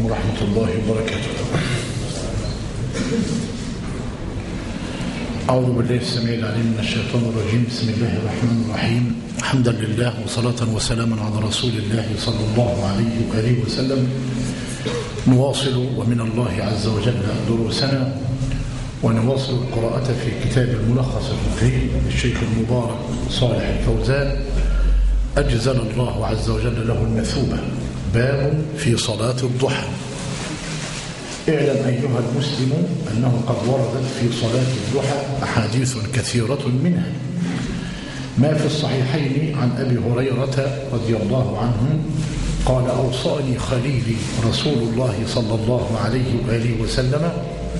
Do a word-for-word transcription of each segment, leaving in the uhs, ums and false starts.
ورحمة الله وبركاته. أعوذ بالله السميع العليم من الشيطان الرجيم. بسم الله الرحمن الرحيم. حمدا لله وصلاة وسلاما على رسول الله صلى الله عليه وآله وسلم. نواصل ومن الله عز وجل دروسنا، ونواصل القراءة في كتاب الملخص الفقهي للشيخ المبارك صالح الفوزان أجزل الله عز وجل له المثوبة. باب في صلاة الضحى. اعلم أيها المسلم أنه قد وردت في صلاة الضحى أحاديث كثيرة، منها ما في الصحيحين عن أبي هريرة رضي الله عنه قال: أوصاني خليلي رسول الله صلى الله عليه وآله وسلم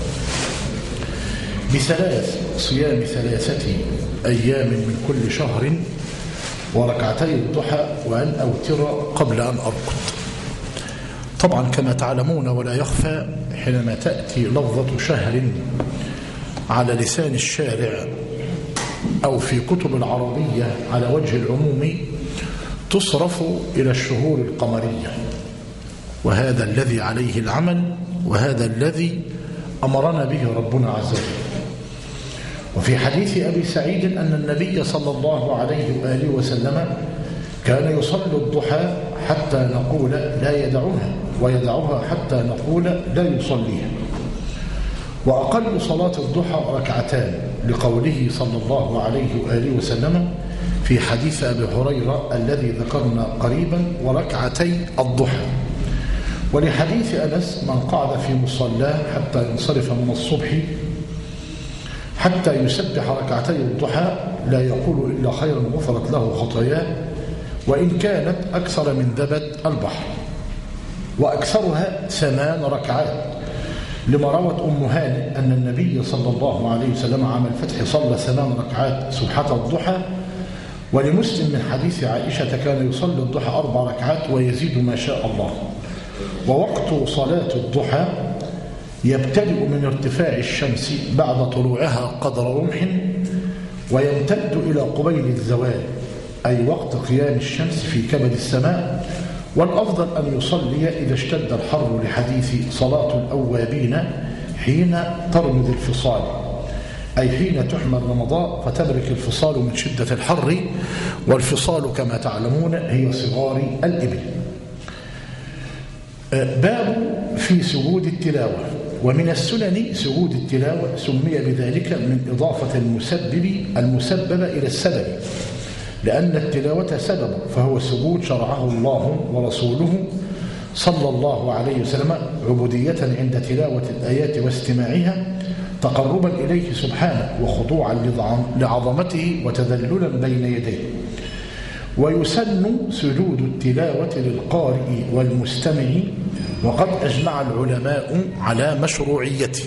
بثلاث: صيام ثلاثة أيام من كل شهر، وركعتي الضحى، وأن أوتر قبل أن أرقد. طبعا كما تعلمون ولا يخفى، حينما تأتي لفظة شهر على لسان الشارع أو في كتب العربية على وجه العموم تصرف إلى الشهور القمرية، وهذا الذي عليه العمل، وهذا الذي أمرنا به ربنا عز وجل. وفي حديث أبي سعيد أن النبي صلى الله عليه وآله وسلم كان يصلي الضحى حتى نقول لا يدعها، ويدعها حتى نقول لا يصليها. وأقل صلاة الضحى ركعتان، لقوله صلى الله عليه وآله وسلم في حديث أبي هريرة الذي ذكرنا قريبا: وركعتي الضحى. ولحديث أنس: من قعد في مصلاه حتى ينصرف من الصبح حتى يسبح ركعتي الضحى لا يقول إلا خيرا غفرت له خطاياه، وإن كانت أكثر من زبد البحر. وأكثرها ثمان ركعات، لما روت أم هانئ أن النبي صلى الله عليه وسلم عام الفتح صلى ثمان ركعات سبحة الضحى. ولمسلم من حديث عائشة كان يصلي الضحى أربع ركعات ويزيد ما شاء الله. ووقت صلاة الضحى يبتدئ من ارتفاع الشمس بعد طلوعها قدر رمح، ويمتد إلى قبيل الزوال، أي وقت قيام الشمس في كبد السماء. والأفضل أن يصلي إذا اشتد الحر، لحديث صلاة الأوابين حين ترمض الفصال، أي حين تحمل رمضاء فتبرك الفصال من شدة الحر. والفصال كما تعلمون هي صغار الإبل. باب في سجود التلاوة. ومن السنن سجود التلاوة، سمي بذلك من إضافة المسبب المسبب إلى السبب، لأن التلاوة سبب، فهو سجود شرعه الله ورسوله صلى الله عليه وسلم عبودية عند تلاوة الآيات واستماعها، تقربا إليه سبحانه وخضوعا لعظمته وتذللا بين يديه. ويسن سجود التلاوة للقارئ والمستمع، وقد أجمع العلماء على مشروعيته.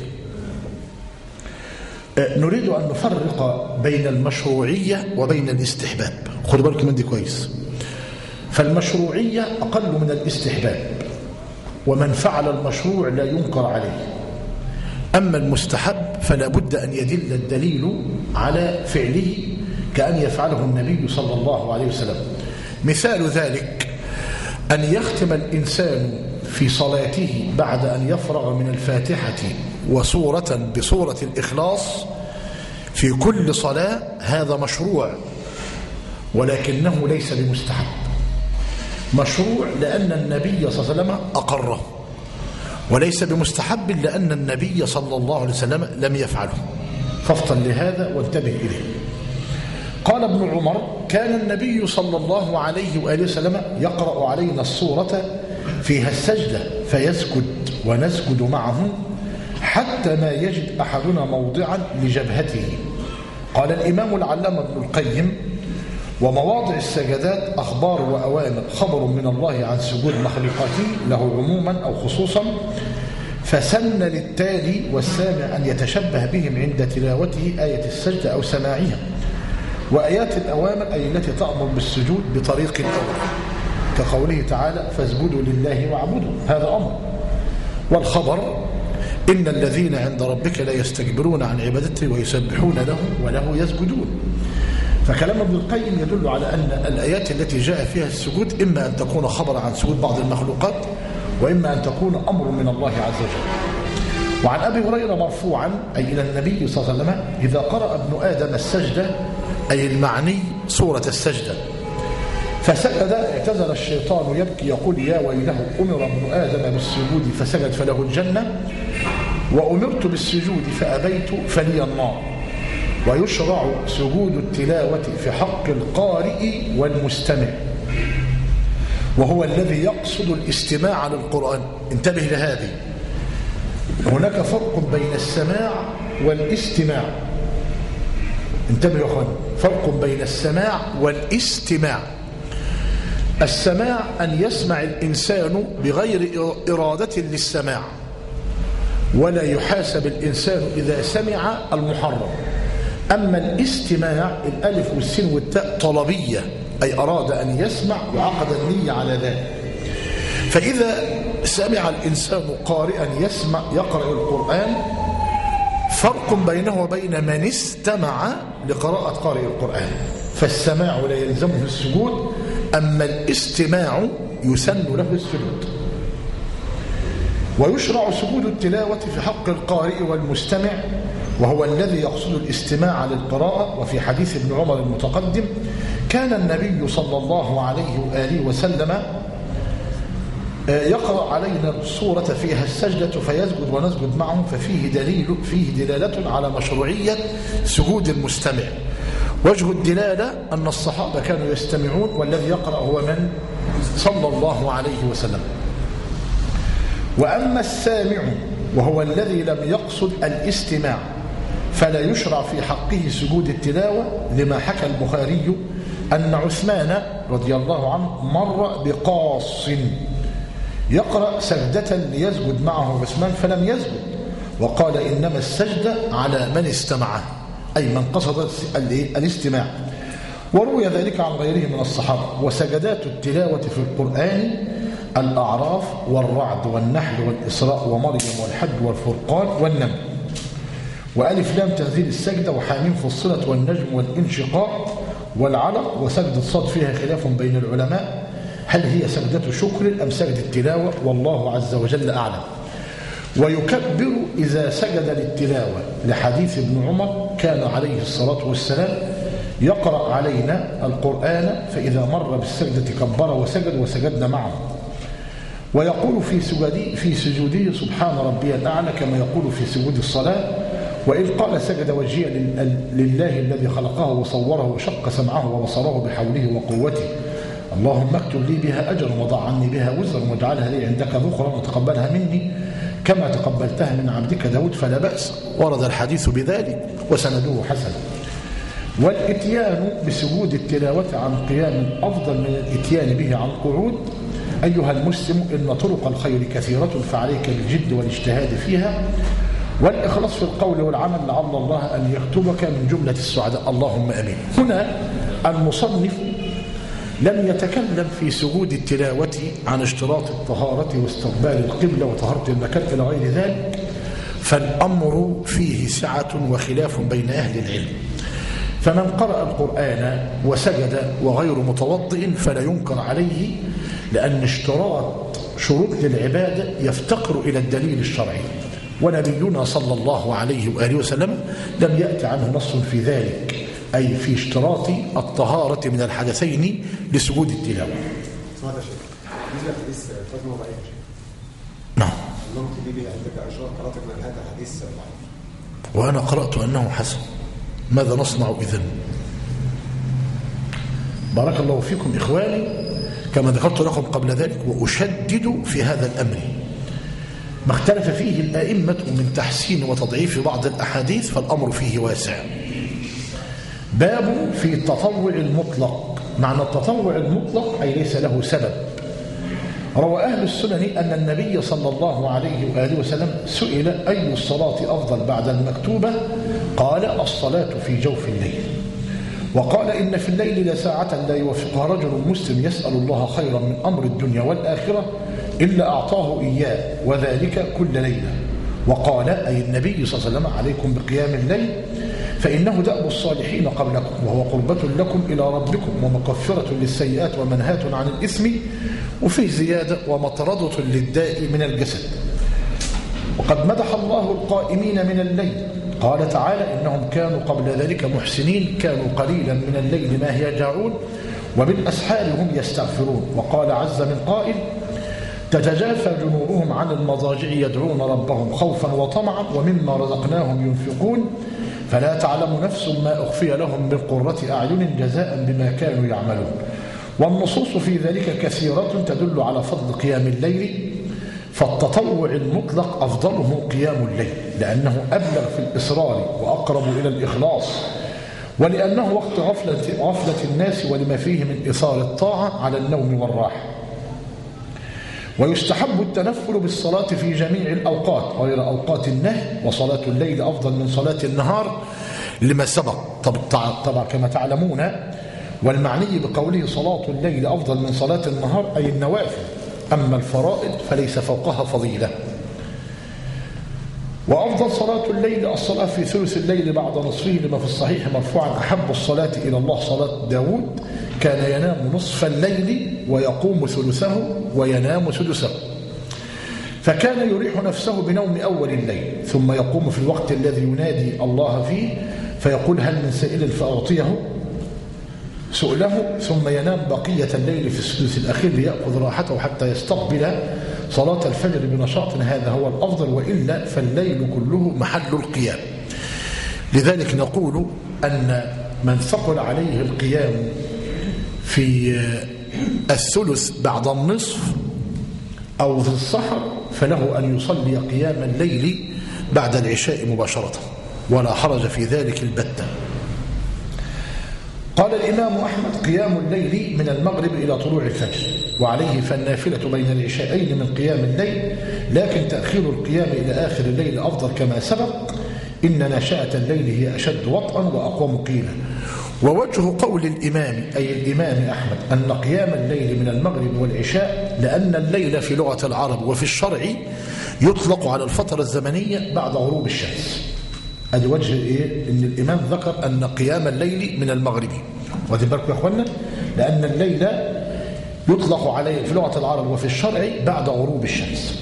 نريد أن نفرق بين المشروعية وبين الاستحباب. خدوا بالكم من دي كويس. فالمشروعية أقل من الاستحباب، ومن فعل المشروع لا ينكر عليه. أما المستحب فلا بد أن يدل الدليل على فعله، كأن يفعله النبي صلى الله عليه وسلم. مثال ذلك أن يختم الإنسان في صلاته بعد أن يفرغ من الفاتحة وسورة بسورة الإخلاص في كل صلاة، هذا مشروع، ولكنه ليس بمستحب. مشروع لأن النبي صلى الله عليه وسلم أقره، وليس بمستحب لأن النبي صلى الله عليه وسلم لم يفعله. فافطن لهذا وانتبه إليه. قال ابن عمر: كان النبي صلى الله عليه وآله وسلم يقرأ علينا السورة فيها السجدة فيسجد ونسجد معه حتى ما يجد أحدنا موضعا لجبهته. قال الإمام العلامة ابن القيم: ومواضع السجدات أخبار وأوامر، خبر من الله عن سجود مخلوقاته له عموما أو خصوصا، فسن للتالي والسامع أن يتشبه بهم عند تلاوته آية السجدة أو سماعها. وآيات الأوامر أي التي تأمر بالسجود بطريق الأول، كقوله تعالى: فاسجدوا لله واعبدوا، هذا أمر. والخبر: إن الذين عند ربك لا يستكبرون عن عبادته ويسبحون له وله يسجدون. فكلام ابن القيم يدل على أن الآيات التي جاء فيها السجود إما أن تكون خبر عن سجود بعض المخلوقات، وإما أن تكون أمر من الله عز وجل. وعن أبي هريرة مرفوعا أي إلى النبي صلى الله عليه وسلم: إذا قرأ ابن آدم السجدة، أي المعني سورة السجدة، فسجد اعتزل الشيطان يبكي يقول: يا ويله، أمر ابن آدم بالسجود فسجد فله الجنة، وأمرت بالسجود فأبيت فلي النار. ويشرع سجود التلاوة في حق القارئ والمستمع، وهو الذي يقصد الاستماع للقرآن. انتبه لهذه، هناك فرق بين السماع والاستماع. انتبه يا أخوان، فرق بين السماع والاستماع. السماع أن يسمع الإنسان بغير إرادة للسماع، ولا يحاسب الإنسان إذا سمع المحرم. أما الاستماع، الألف والسين والتاء طلبية، أي أراد أن يسمع وعقد النية على ذلك. فإذا سمع الإنسان قارئا يسمع يقرأ القرآن، فرق بينه وبين من استمع لقراءة قارئ القرآن، فالسماع لا يلزمه السجود، أما الاستماع يسن له السجود. ويشرع سجود التلاوة في حق القارئ والمستمع، وهو الذي يقصد الاستماع للقراءة. وفي حديث ابن عمر المتقدم: كان النبي صلى الله عليه وآله وسلم يقرأ علينا السورة فيها السجدة فيسجد ونسجد معه، ففيه دليل فيه دلالة على مشروعية سجود المستمع. وجه الدلالة أن الصحابة كانوا يستمعون، والذي يقرأ هو من؟ صلى الله عليه وسلم. وأما السامع وهو الذي لم يقصد الاستماع، فلا يشرع في حقه سجود التلاوة، لما حكى البخاري أن عثمان رضي الله عنه مر بقاص يقرأ سجدة ليسجد معه عثمان فلم يسجد، وقال: إنما السجدة على من استمعه، أي من قصد الاستماع. وروي ذلك عن غيره من الصحابة. وسجدات التلاوة في القرآن: الأعراف والرعد والنحل والإسراء ومريم والحج والفرقان والنمل. وألف لام تنزيل السجدة، وحامين فصلت والنجم والانشقاق والعلق. وسجدة صاد فيها خلاف بين العلماء، هل هي سجدة شكر أم سجدة التلاوة؟ والله عز وجل أعلم. ويكبر إذا سجد للتلاوة، لحديث ابن عمر: كان عليه الصلاة والسلام يقرأ علينا القرآن، فإذا مر بالسجدة كبر وسجد وسجدنا معه. ويقول في سجوده في سجوده: سبحان ربي الأعلى، كما يقول في سجود الصلاة. وإذ قال: سجد وجهي لله الذي خلقه وصوره وشق سمعه وبصره بحوله وقوته، اللهم اكتب لي بها أجرا وضع عني بها وزرا واجعلها لي عندك ذخرا وتقبلها مني كما تقبلتها من عبدك داود، فلا بأس. ورد الحديث بذلك وسنده حسن. والإتيان بسجود التلاوة عن قيام أفضل من الإتيان به عن قعود. أيها المسلم، إن طرق الخير كثيرة، فعليك بالجد والاجتهاد فيها والإخلاص في القول والعمل، لعل الله أن يكتبك من جملة السعداء، اللهم أمين. هنا المصنف لم يتكلم في سجود التلاوة عن اشتراط الطهارة واستقبال القبلة وطهارة المكان إلى غير ذلك، فالأمر فيه سعة وخلاف بين أهل العلم. فمن قرأ القرآن وسجد وغير متوضئ فلا ينكر عليه، لأن اشتراط شروط للعبادة يفتقر إلى الدليل الشرعي، ونبينا صلى الله عليه وآله وسلم لم يأتي عنه نص في ذلك، أي في اشتراط الطهارة من الحدثين لسجود التلاوة. نعم. وأنا قرأت أنه حسن، ماذا نصنع إذن؟ بارك الله فيكم إخواني، كما ذكرت لكم قبل ذلك، وأشدد في هذا الأمر. ما اختلف فيه الأئمة من تحسين وتضعيف بعض الأحاديث فالأمر فيه واسع. باب في التطوع المطلق. معنى التطوع المطلق أي ليس له سبب. روى أهل السنن أن النبي صلى الله عليه وآله وسلم سئل: أي الصلاة أفضل بعد المكتوبة؟ قال: الصلاة في جوف الليل. وقال: إن في الليل لساعة لا يوفقها رجل مسلم يسأل الله خيرا من أمر الدنيا والآخرة إلا أعطاه إياه، وذلك كل ليلة. وقال: أي النبي صلى الله عليه وسلم: عليكم بقيام الليل، فإنه دأب الصالحين قبلكم وهو قربة لكم إلى ربكم ومكفرة للسيئات ومنهاة عن الإثم، وفيه زيادة ومطردة للداء من الجسد. وقد مدح الله القائمين من الليل، قال تعالى إنهم كانوا قبل ذلك محسنين كانوا قليلا من الليل ما يهجعون وبالأسحار هم يستغفرون. وقال عز من قائل تتجافى جنوبهم عن المضاجع يدعون ربهم خوفا وطمعا ومما رزقناهم ينفقون فلا تعلم نفس ما أخفي لهم من قرة أعين جزاء بما كانوا يعملون. والنصوص في ذلك كثيرة تدل على فضل قيام الليل، فالتطوع المطلق أفضله قيام الليل لأنه أبلغ في الإصرار وأقرب إلى الإخلاص، ولأنه وقت غفلة, غفلة الناس ولما فيه من إثار الطاعة على النوم والراحة. ويستحب التنفل بالصلاة في جميع الأوقات غير أوقات النهي، وصلاة الليل أفضل من صلاة النهار لما سبق طبعا كما تعلمون. والمعني بقوله صلاة الليل أفضل من صلاة النهار أي النوافل، أما الفرائض فليس فوقها فضيلة. وأفضل صلاة الليل الصلاة في ثلث الليل بعد نصفه لما في الصحيح مرفوعا أحب الصلاة إلى الله صلاة داود كان ينام نصف الليل ويقوم ثلثه وينام سدسه، فكان يريح نفسه بنوم أول الليل ثم يقوم في الوقت الذي ينادي الله فيه فيقول هل من سائل فأعطيه سؤله، ثم ينام بقية الليل في السدس الأخير ليأخذ راحته حتى يستقبل صلاة الفجر بنشاط. هذا هو الأفضل، وإلا فالليل كله محل القيام. لذلك نقول أن من ثقل عليه القيام في الثلث بعد النصف أو في السحر فله أن يصلي قيام الليل بعد العشاء مباشرة ولا حرج في ذلك البتة. قال الإمام أحمد قيام الليل من المغرب إلى طلوع الفجر، وعليه فالنافلة بين العشاءين من قيام الليل، لكن تأخير القيام إلى آخر الليل أفضل كما سبق. إن ناشئة الليل هي أشد وطئا وأقوم قيلا. ووجه قول الإمام أي الإمام أحمد أن قيام الليل من المغرب والعشاء لأن الليل في لغة العرب وفي الشرع يطلق على الفترة الزمنية بعد غروب الشمس. ادي وجه ايه ان الامام ذكر ان قيام الليل من المغرب، واخدين بالكم يا اخوانا، لان الليل يطلق عليه في لغه العرب وفي الشرع بعد غروب الشمس.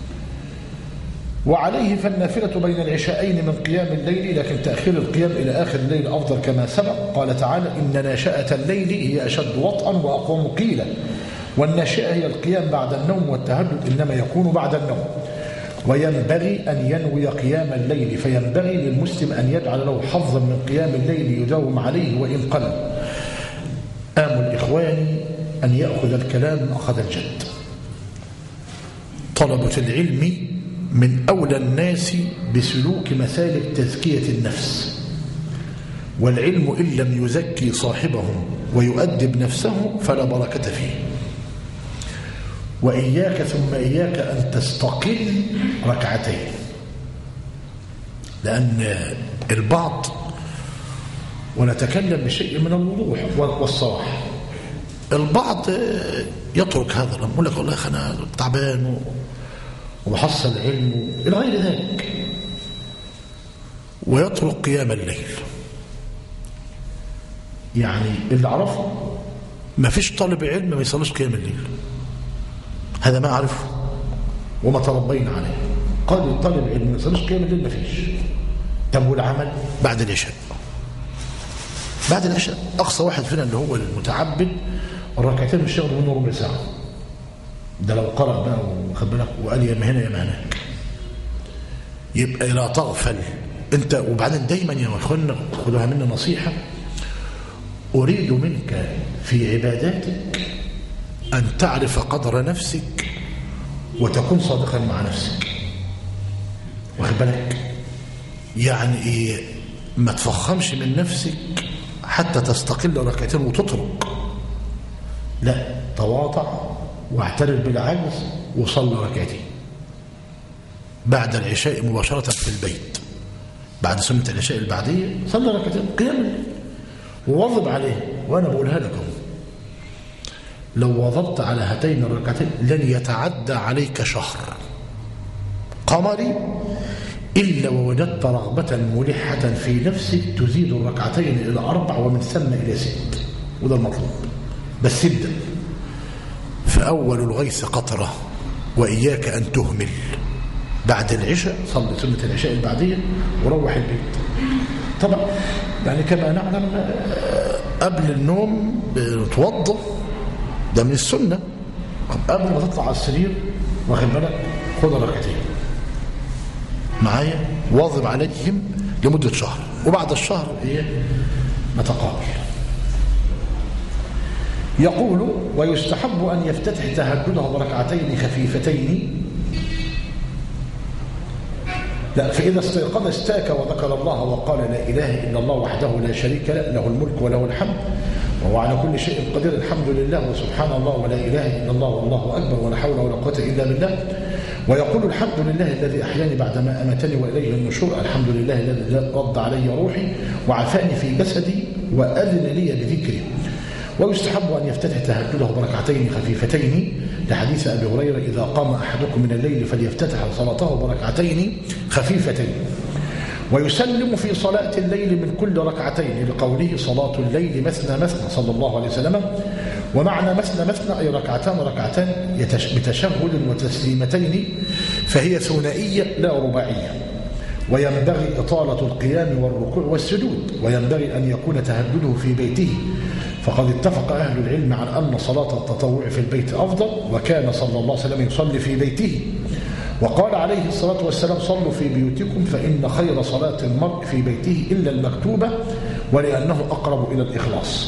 وعليه فالنافله بين العشاءين من قيام الليل، لكن تاخير القيام الى اخر الليل افضل كما سبق. قال تعالى ان ناشئه الليل هي اشد وطئا واقوم قيلا. والناشئه هي القيام بعد النوم، والتهجد انما يكون بعد النوم. وينبغي أن ينوي قيام الليل، فينبغي للمسلم أن يجعل له حظا من قيام الليل يداوم عليه وإن قل. آمل إخواني أن يأخذ الكلام أخذ الجد. طلبة العلم من أولى الناس بسلوك مسالك تزكية النفس، والعلم إن لم يزكي صاحبه ويؤدب نفسه فلا بركة فيه. وإياك ثم إياك أن تستقل ركعتين، لأن البعض، ونتكلم بشيء من الوضوح والصراحة، البعض يترك هذا الأمر يقول لك والله أنا تعبان وبحصل علم إلى غير ذلك، ويترك قيام الليل. يعني اللي عرفه ما فيش طالب علم ما يصليش قيام الليل، هذا ما أعرفه وما تربينا عليه. قال الطالب علم ما يصليش قيام الليل ما فيش. طب والعمل بعد العشاء، بعد العشاء أقصى واحد فينا اللي هو المتعبد الركعتين مش ياخدوا منه ربع ساعة، ده لو قرأ بقى وخد بالك وقال يا هنا يا هناك، يبقى لا تغفل انت. وبعدين دايما يا اخوانا خدوها مني نصيحة، أريد منك في عباداتك أن تعرف قدر نفسك وتكون صادقا مع نفسك، واخد بالك؟ يعني إيه؟ ما تفخمش من نفسك حتى تستقل ركعتين وتترك، لا، تواضع واعترف بالعجز وصلي ركعتين بعد العشاء مباشرة في البيت، بعد سنة العشاء البعدية صلي ركعتين قيام وواظب عليه. وأنا بقولها لكم لو واظبت على هاتين الركعتين لن يتعدى عليك شهر قمري إلا ووجدت رغبة ملحة في نفسك تزيد الركعتين إلى أربع ومن ثم إلى ست، وده المطلوب. بس ابدأ. فأول الغيث قطرة وإياك أن تهمل. بعد العشاء صلي سنة العشاء البعدية وروح البيت. طبعا يعني كما نعلم قبل النوم بتوضى، ده من السنة. قبل ما تطلع على السرير واخد بالك خد ركعتين معايا، واظب عليهم لمدة شهر، وبعد الشهر ايه نتقابل. يقول ويستحب أن يفتتح تهجده بركعتين خفيفتين. لا، فإذا استيقظ استاك وذكر الله وقال لا إله إلا الله وحده لا شريك له له الملك وله الحمد وهو على كل شيء قدير الحمد لله وسبحان الله ولا إله إلا الله والله أكبر ولا حول ولا قوة إلا بالله. ويقول الحمد لله الذي أحياني بعدما أماتني وإليه النشور، الحمد لله الذي رد علي روحي وعافاني في جسدي وأذن لي بذكره. ويستحب أن يفتتح تهجده بركعتين خفيفتين لحديث أبي هريرة إذا قام أحدكم من الليل فليفتتح صلاته بركعتين خفيفتين. ويسلم في صلاة الليل من كل ركعتين لقوله صلاة الليل مثنى مثنى صلى الله عليه وسلم. ومعنى مثنى مثنى أي ركعتان ركعتان بتشهد وتسليمتين، فهي ثنائية لا رباعية. وينبغي إطالة القيام والركوع والسجود، وينبغي أن يكون تهجده في بيته، فقد اتفق أهل العلم على أن صلاة التطوع في البيت أفضل، وكان صلى الله عليه وسلم يصلي في بيته. وقال عليه الصلاة والسلام صلوا في بيوتكم فإن خير صلاة المرء في بيته إلا المكتوبة، ولأنه أقرب إلى الإخلاص.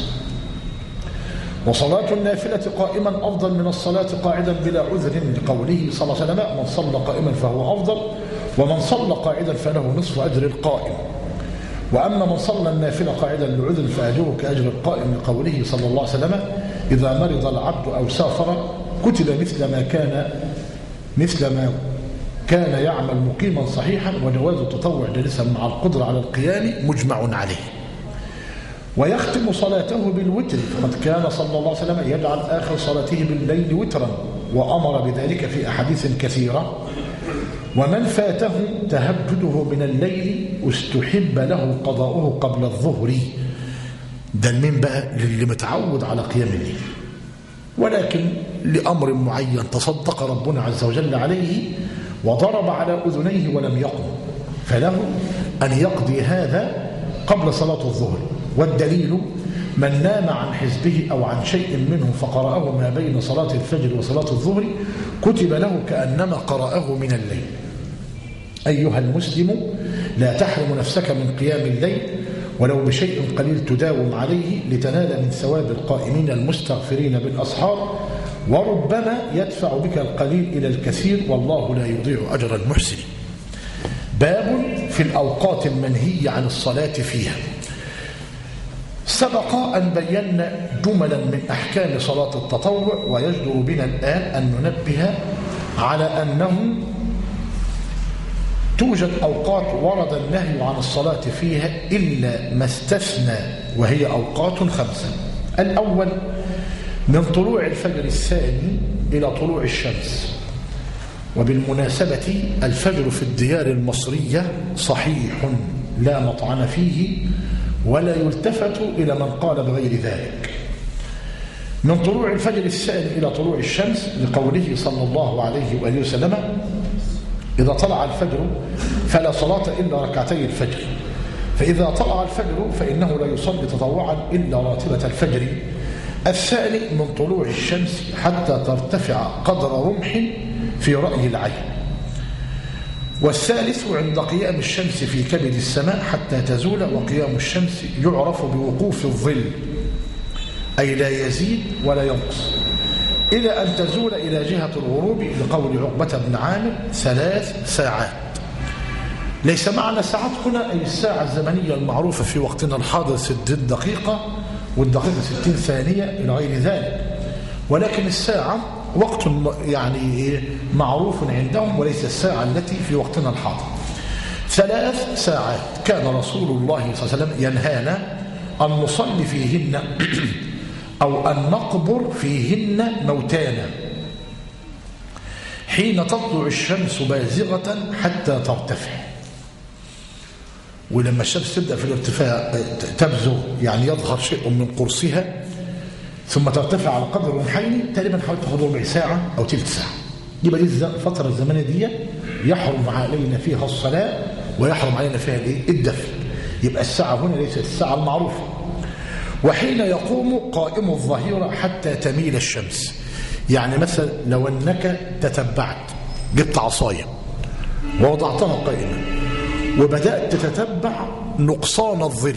وصلاة النافلة قائما أفضل من الصلاة قاعدا بلا عذر، لقوله صلى الله عليه وسلم من صلى قائما فهو أفضل، ومن صلى قاعدا فله نصف أجر القائم. وأما من صلى النافلة قاعدا لعذر فأجره كأجر القائم، لقوله صلى الله عليه وسلم إذا مرض العبد أو سافر كتب مثل ما كان مثل ما كان يعمل مقيما صحيحا. وجواز التطوع جالسا مع القدرة على القيام مجمع عليه. ويختم صلاته بالوتر، فقد كان صلى الله عليه وسلم يجعل آخر صلاته بالليل وترا، وأمر بذلك في أحاديث كثيرة. ومن فاته تهجده من الليل استحب له قضاؤه قبل الظهر. ده المين بقى للي متعود على قيام الليل، ولكن لأمر معين تصدق ربنا عز وجل عليه وضرب على أذنيه ولم يقم، فله أن يقضي هذا قبل صلاة الظهر. والدليل من نام عن حزبه أو عن شيء منه فقرأه ما بين صلاة الفجر وصلاة الظهر كتب له كأنما قرأه من الليل. أيها المسلم لا تحرم نفسك من قيام الليل ولو بشيء قليل تداوم عليه لتنال من ثواب القائمين المستغفرين بالأسحار، وربما يدفع بك القليل إلى الكثير والله لا يضيع أجر المحسنين. باب في الأوقات المنهي عن الصلاة فيها. سبق أن بينا جملا من أحكام صلاة التطوع، ويجدر بنا الآن أن ننبه على أنه توجد أوقات ورد النهي عن الصلاة فيها إلا ما استثنى، وهي أوقات خمسة. الأول من طلوع الفجر الثاني إلى طلوع الشمس. وبالمناسبة الفجر في الديار المصرية صحيح لا مطعن فيه، ولا يلتفت إلى من قال بغير ذلك. من طلوع الفجر الثاني إلى طلوع الشمس لقوله صلى الله عليه وآله وسلم إذا طلع الفجر فلا صلاة إلا ركعتي الفجر، فإذا طلع الفجر فإنه لا يصلي تطوعا إلا راتبة الفجر. الثاني من طلوع الشمس حتى ترتفع قدر رمح في رأي العين. والثالث عند قيام الشمس في كبد السماء حتى تزول، وقيام الشمس يعرف بوقوف الظل أي لا يزيد ولا ينقص إلى أن تزول إلى جهة الغروب، لقول عقبة بن عامر ثلاث ساعات. ليس معنى ساعات هنا أي الساعة الزمنية المعروفة في وقتنا الحاضر ستين دقيقة والدقيقة ستين ثانية إلى غير ذلك، ولكن الساعة وقت يعني معروف عندهم وليس الساعة التي في وقتنا الحاضر. ثلاث ساعات كان رسول الله صلى الله عليه وسلم ينهانا أن نصلي فيهن أو أن نقبر فيهن موتانا حين تطلع الشمس بازغة حتى ترتفع. ولما الشمس تبدأ في الارتفاع تبزغ يعني يظهر شيء من قرصها ثم ترتفع على قدر رمحين تقريبا حوالي تاخد ربع ساعة أو تلت ساعة. يبقى دي الفترة الزمنية دي يحرم علينا فيها الصلاة ويحرم علينا فيها الدفن. يبقى الساعة هنا ليست الساعة المعروفة. وحين يقوم قائم الظهيرة حتى تميل الشمس، يعني مثلا لو أنك تتبعت جبت عصاية ووضعتها قائمة وبدأت تتتبع نقصان الظل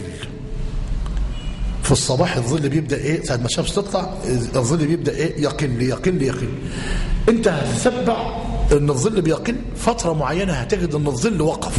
في الصباح، الظل بيبدأ ايه ساعة ما الشمس تطلع الظل بيبدأ ايه يقل يقل يقل. انت هتتبع ان الظل بيقل فترة معينة، هتجد ان الظل وقف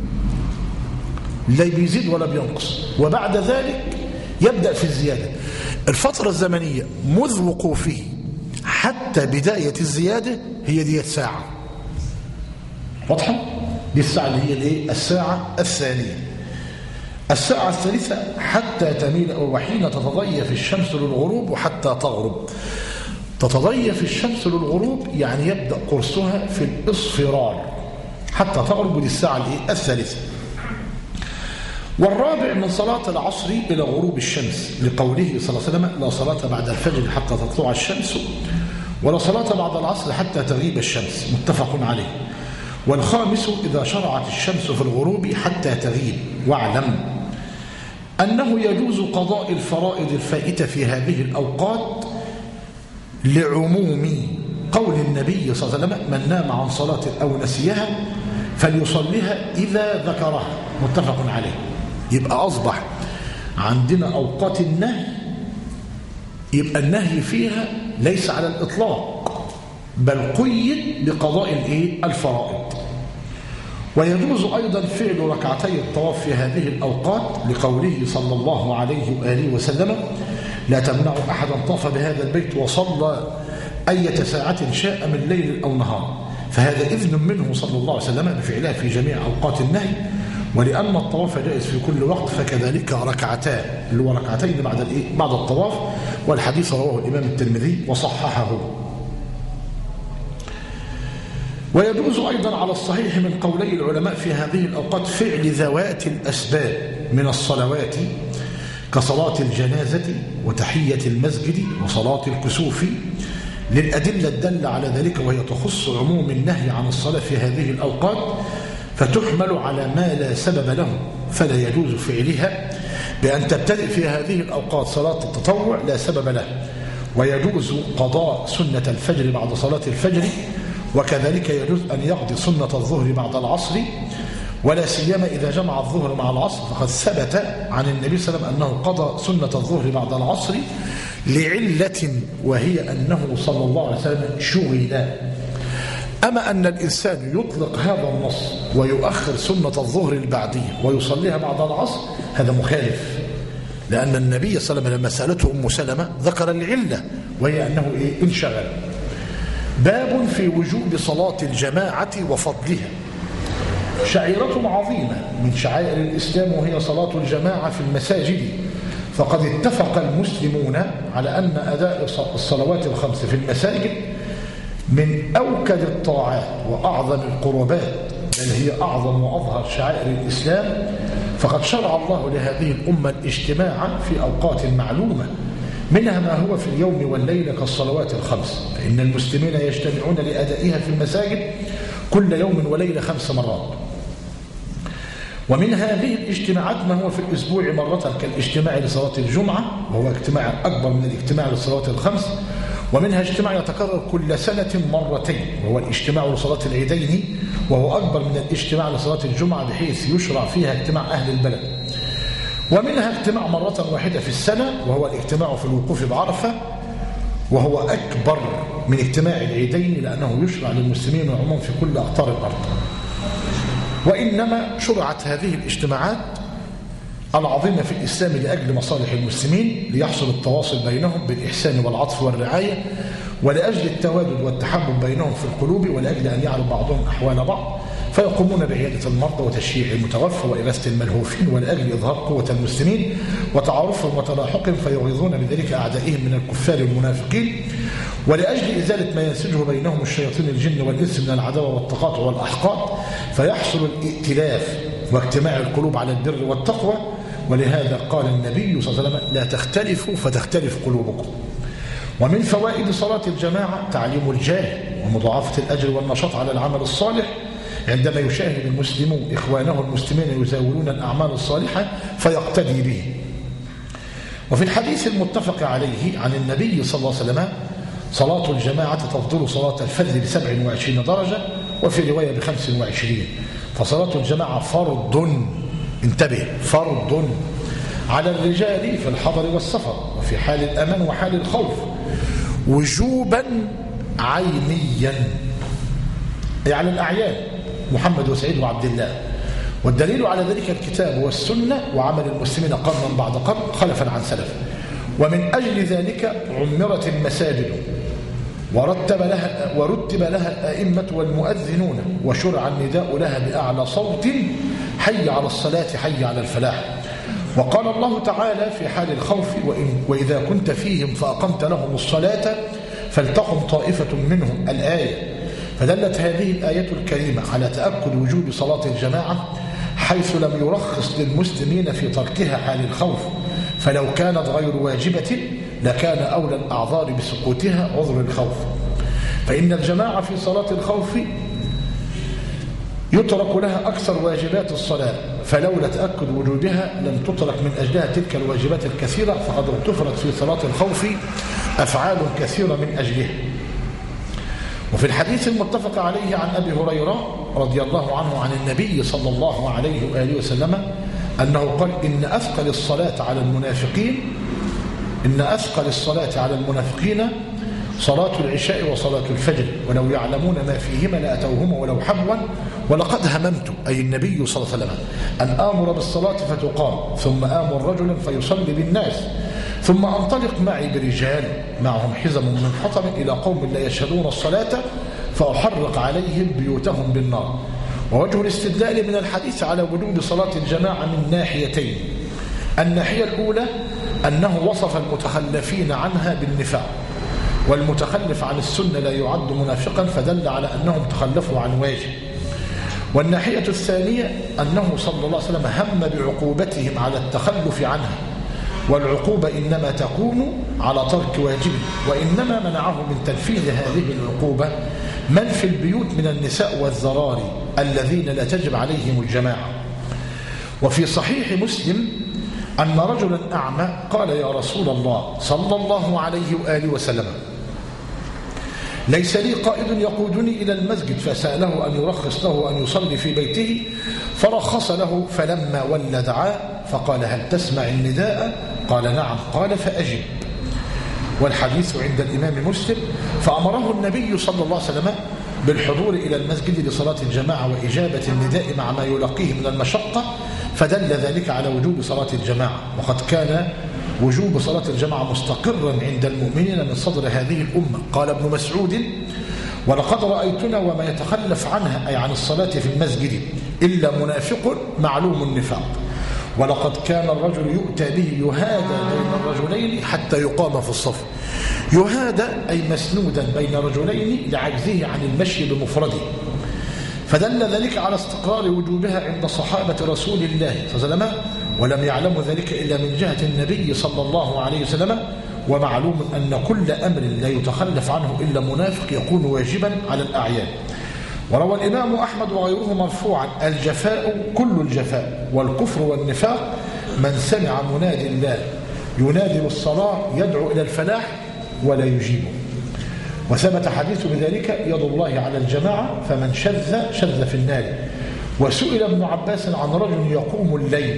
لا بيزيد ولا بينقص، وبعد ذلك يبدأ في الزيادة. الفترة الزمنية منذ وقوفه حتى بداية الزيادة هي دي الساعة. واضحة؟ دي الساعة اللي هي الايه؟ الساعة الثانية. الساعة الثالثة حتى تميل، وحين تتضيف الشمس للغروب وحتى تغرب. تتضيف الشمس للغروب يعني يبدأ قرصها في الاصفرار حتى تغرب، دي الساعة الايه؟ الثالثة. والرابع من صلاة العصر إلى غروب الشمس، لقوله صلى الله عليه وسلم: لا صلاة بعد الفجر حتى تطلع الشمس، ولا صلاة بعد العصر حتى تغيب الشمس، متفق عليه. والخامس إذا شرعت الشمس في الغروب حتى تغيب. واعلم أنه يجوز قضاء الفرائض الفائتة في هذه الأوقات لعموم قول النبي صلى الله عليه وسلم: من نام عن صلاة أو نسيها فليصليها إذا ذكرها، متفق عليه. يبقى أصبح عندنا أوقات النهي، يبقى النهي فيها ليس على الإطلاق بل قيد بقضاء الايه؟ الفرائض. ويجوز أيضا فعل ركعتي الطواف في هذه الأوقات لقوله صلى الله عليه وآله وسلم: لا تمنع أحدا طاف بهذا البيت وصلى أية ساعة شاء من ليل أو نهار. فهذا إذن منه صلى الله عليه وسلم بفعلها في جميع أوقات النهي. ولأن الطواف جائز في كل وقت فكذلك ركعتان اللي هو ركعتين بعد الايه؟ بعد الطواف. والحديث رواه الإمام الترمذي وصححه. ويجوز أيضا على الصحيح من قولي العلماء في هذه الأوقات فعل ذوات الأسباب من الصلوات كصلاة الجنازة وتحية المسجد وصلاة الكسوف، للأدلة الدالة على ذلك، وهي تخص عموم النهي عن الصلاة في هذه الأوقات فتحمل على ما لا سبب له، فلا يجوز فعلها بأن تبتدئ في هذه الأوقات صلاة التطوع لا سبب له. ويجوز قضاء سنة الفجر بعد صلاة الفجر، وكذلك يجوز أن يقضي سنة الظهر بعد العصر، ولا سيما إذا جمع الظهر مع العصر، فقد ثبت عن النبي صلى الله عليه وسلم أنه قضى سنة الظهر بعد العصر لعلة، وهي أنه صلى الله عليه وسلم شغل. أما أن الإنسان يطلق هذا النص ويؤخر سنة الظهر البعدية ويصليها بعد العصر هذا مخالف، لأن النبي صلى الله عليه وسلم لما سألته أم سلمة ذكر العلة وهي أنه إيه؟ انشغل. باب في وجوب صلاة الجماعة وفضلها. شعيرة عظيمة من شعائر الإسلام وهي صلاة الجماعة في المساجد، فقد اتفق المسلمون على أن أداء الصلوات الخمس في المساجد من أوكد الطاعات وأعظم القربات، بل هي أعظم وأظهر شعائر الإسلام. فقد شرع الله لهذه الأمة الاجتماع في أوقات معلومة، منها ما هو في اليوم والليلة كالصلوات الخمس، فإن المسلمين يجتمعون لأدائها في المساجد كل يوم وليلة خمس مرات. ومن هذه الاجتماعات ما هو في الأسبوع مرة كالاجتماع لصلاة الجمعة، وهو اجتماع أكبر من الاجتماع للصلوات الخمس. ومنها اجتماع يتكرر كل سنة مرتين، وهو الاجتماع لصلاة العيدين، وهو أكبر من الاجتماع لصلاة الجمعة بحيث يشرع فيها اجتماع أهل البلد. ومنها اجتماع مرة واحدة في السنة، وهو الاجتماع في الوقوف بعرفة، وهو أكبر من اجتماع العيدين لأنه يشرع للمسلمين عموما في كل أقطار الأرض. وإنما شرعت هذه الاجتماعات العظيمة في الإسلام لأجل مصالح المسلمين، ليحصل التواصل بينهم بالإحسان والعطف والرعاية، ولأجل التوادد والتحبب بينهم في القلوب، ولأجل أن يعرف بعضهم أحوال بعض، فيقومون بعيادة المرضى وتشييع المتوفى وإغاثة الملهوفين، ولأجل إظهار قوة المسلمين وتعارفهم وتلاحقهم، فيغيظون بذلك أعدائهم من الكفار والمنافقين، ولأجل إزالة ما ينسجه بينهم الشياطين الجن والإنس من العداوة والتقاطع والأحقاد، فيحصل الائتلاف واجتماع القلوب على البر والتقوى، ولهذا قال النبي صلى الله عليه وسلم لا تختلفوا فتختلف قلوبكم. ومن فوائد صلاة الجماعة تعليم الجاه ومضاعفة الأجر والنشاط على العمل الصالح عندما يشاهد المسلمون إخوانه المسلمين يزاولون الأعمال الصالحة فيقتدي به. وفي الحديث المتفق عليه عن النبي صلى الله عليه وسلم صلاة الجماعة تفضل صلاة الفجر بسبع وعشرين درجة، وفي رواية بخمس وعشرين. فصلاة الجماعة فرض، انتبه، فرض على الرجال في الحضر والسفر وفي حال الأمان وحال الخوف وجوبا عينيا، أي على الأعيان محمد وسعيد وعبد الله. والدليل على ذلك الكتاب والسنة وعمل المسلمين قرنا بعد قرن خلفا عن سلف. ومن أجل ذلك عمرت المساجد ورتب لها, ورتب لها الأئمة والمؤذنون وشرع النداء لها بأعلى صوت حي على الصلاة حي على الفلاح. وقال الله تعالى في حال الخوف وإن وإذا كنت فيهم فأقمت لهم الصلاة فلتقم طائفة منهم الآية. فدلت هذه الآية الكريمة على تأكد وجوب صلاة الجماعة حيث لم يرخص للمسلمين في تركها حال الخوف، فلو كانت غير واجبة لكان أولى الأعذار بسقوطها عذر الخوف. فإن الجماعة في صلاة الخوف يترك لها أكثر واجبات الصلاة، فلولا تأكد وجودها لم تترك من أجلها تلك الواجبات الكثيرة، فقد اغتفرت في صلاة الخوف أفعال كثيرة من أجلها. وفي الحديث المتفق عليه عن أبي هريرة رضي الله عنه عن النبي صلى الله عليه وآله وسلم أنه قال إن أثقل الصلاة على المنافقين إن أثقل الصلاة على المنافقين صلاة العشاء وصلاة الفجر، ولو يعلمون ما فيهما لأتوهما ولو حبوا، ولقد هممت أي النبي صلى الله عليه وسلم أن آمر بالصلاة فتقام، ثم آمر رجلا فيصلي بالناس، ثم أنطلق معي برجال معهم حزم من حطب إلى قوم لا يشهدون الصلاة فأحرق عليهم بيوتهم بالنار. ووجه الاستدلال من الحديث على وجوب صلاة الجماعة من ناحيتين. الناحية الأولى أنه وصف المتخلفين عنها بالنفاق، والمتخلف عن السنة لا يعد منافقا، فدل على أنهم تخلفوا عن واجب. والناحية الثانية أنه صلى الله عليه وسلم هم بعقوبتهم على التخلف عنها، والعقوبة إنما تكون على ترك واجب، وإنما منعه من تنفيذ هذه العقوبة من في البيوت من النساء والذراري الذين لا تجب عليهم الجماعة. وفي صحيح مسلم أن رجلا أعمى قال يا رسول الله صلى الله عليه وآله وسلم ليس لي قائد يقودني إلى المسجد، فسأله أن يرخص له أن يصلي في بيته فرخص له، فلما ولى دعاه فقال هل تسمع النداء؟ قال نعم، قال فأجب. والحديث عند الإمام مسلم. فأمره النبي صلى الله عليه وسلم بالحضور إلى المسجد لصلاة الجماعة وإجابة النداء مع ما يلاقيه من المشقة، فدل ذلك على وجوب صلاة الجماعة. وقد كان وجوب صلاة الجماعة مستقرا عند المؤمنين من صدر هذه الأمة. قال ابن مسعود ولقد رأيتنا وما يتخلف عنها أي عن الصلاة في المسجد إلا منافق معلوم النفاق، ولقد كان الرجل يؤتى به يهادى بين الرجلين حتى يقام في الصف. يهادى أي مسنودا بين رجلين لعجزه عن المشي بمفرده، فدل ذلك على استقرار وجوبها عند صحابة رسول الله صلى الله عليه وسلم، ولم يعلموا ذلك إلا من جهة النبي صلى الله عليه وسلم. ومعلوم أن كل أمر لا يتخلف عنه إلا منافق يكون واجبا على الأعيان. وروى الإمام أحمد وغيره مرفوعا الجفاء كل الجفاء والكفر والنفاق من سمع منادي الله ينادي بالصلاة يدعو إلى الفلاح ولا يجيبه. وثبت حديث بذلك يد الله على الجماعة فمن شذ شذ في النار. وسئل ابن عباس عن رجل يقوم الليل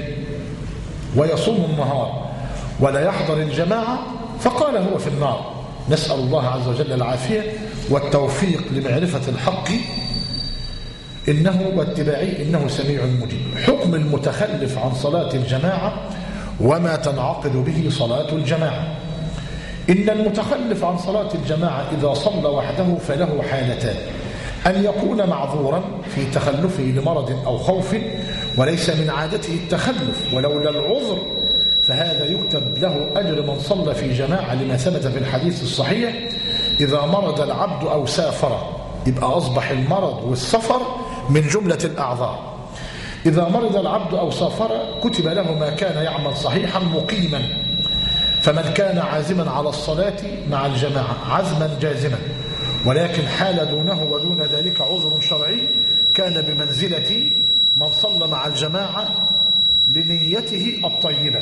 ويصوم النهار ولا يحضر الجماعة فقال هو في النار. نسأل الله عز وجل العافية والتوفيق لمعرفة الحق إنه واتباعه إنه سميع مجيب. حكم المتخلف عن صلاة الجماعة وما تنعقد به صلاة الجماعة. إن المتخلف عن صلاة الجماعة إذا صلى وحده فله حالتان: أن يكون معذورا في تخلفه لمرض أو خوف وليس من عادته التخلف، ولولا العذر فهذا يكتب له أجر من صلى في جماعة، لما ثبت في الحديث الصحيح إذا مرض العبد أو سافر، يبقى أصبح المرض والسفر من جملة الأعذار. إذا مرض العبد أو سافر كتب له ما كان يعمل صحيحا مقيما، فمن كان عازما على الصلاة مع الجماعة عزما جازما ولكن حال دونه ودون ذلك عذر شرعي كان بمنزلة من صلى مع الجماعة لنيته الطيبة.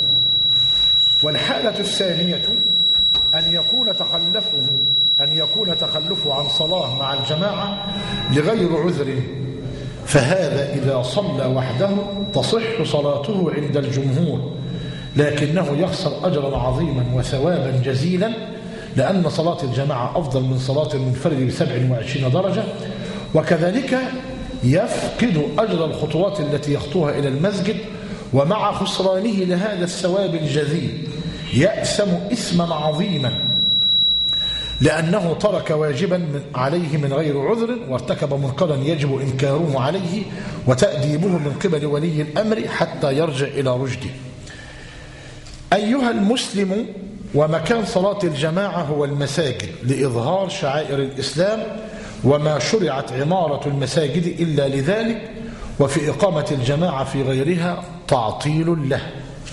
والحالة الثانية أن يكون تخلفه أن يكون تخلفه عن صلاة مع الجماعة لغير عذر، فهذا إذا صلى وحده تصح صلاته عند الجمهور، لكنه يخسر أجرا عظيما وثوابا جزيلا، لأن صلاة الجماعة أفضل من صلاة المنفرد بسبع وعشرين درجة، وكذلك يفقد أجر الخطوات التي يخطوها إلى المسجد، ومع خسرانه لهذا الثواب الجزيل يأثم إثما عظيما، لأنه ترك واجبا عليه من غير عذر، وارتكب منكرا يجب إنكاره عليه وتأديبه من قبل ولي الأمر حتى يرجع إلى رشده. أيها المسلم، ومكان صلاة الجماعة هو المساجد لإظهار شعائر الإسلام، وما شرعت عمارة المساجد إلا لذلك، وفي إقامة الجماعة في غيرها تعطيل له.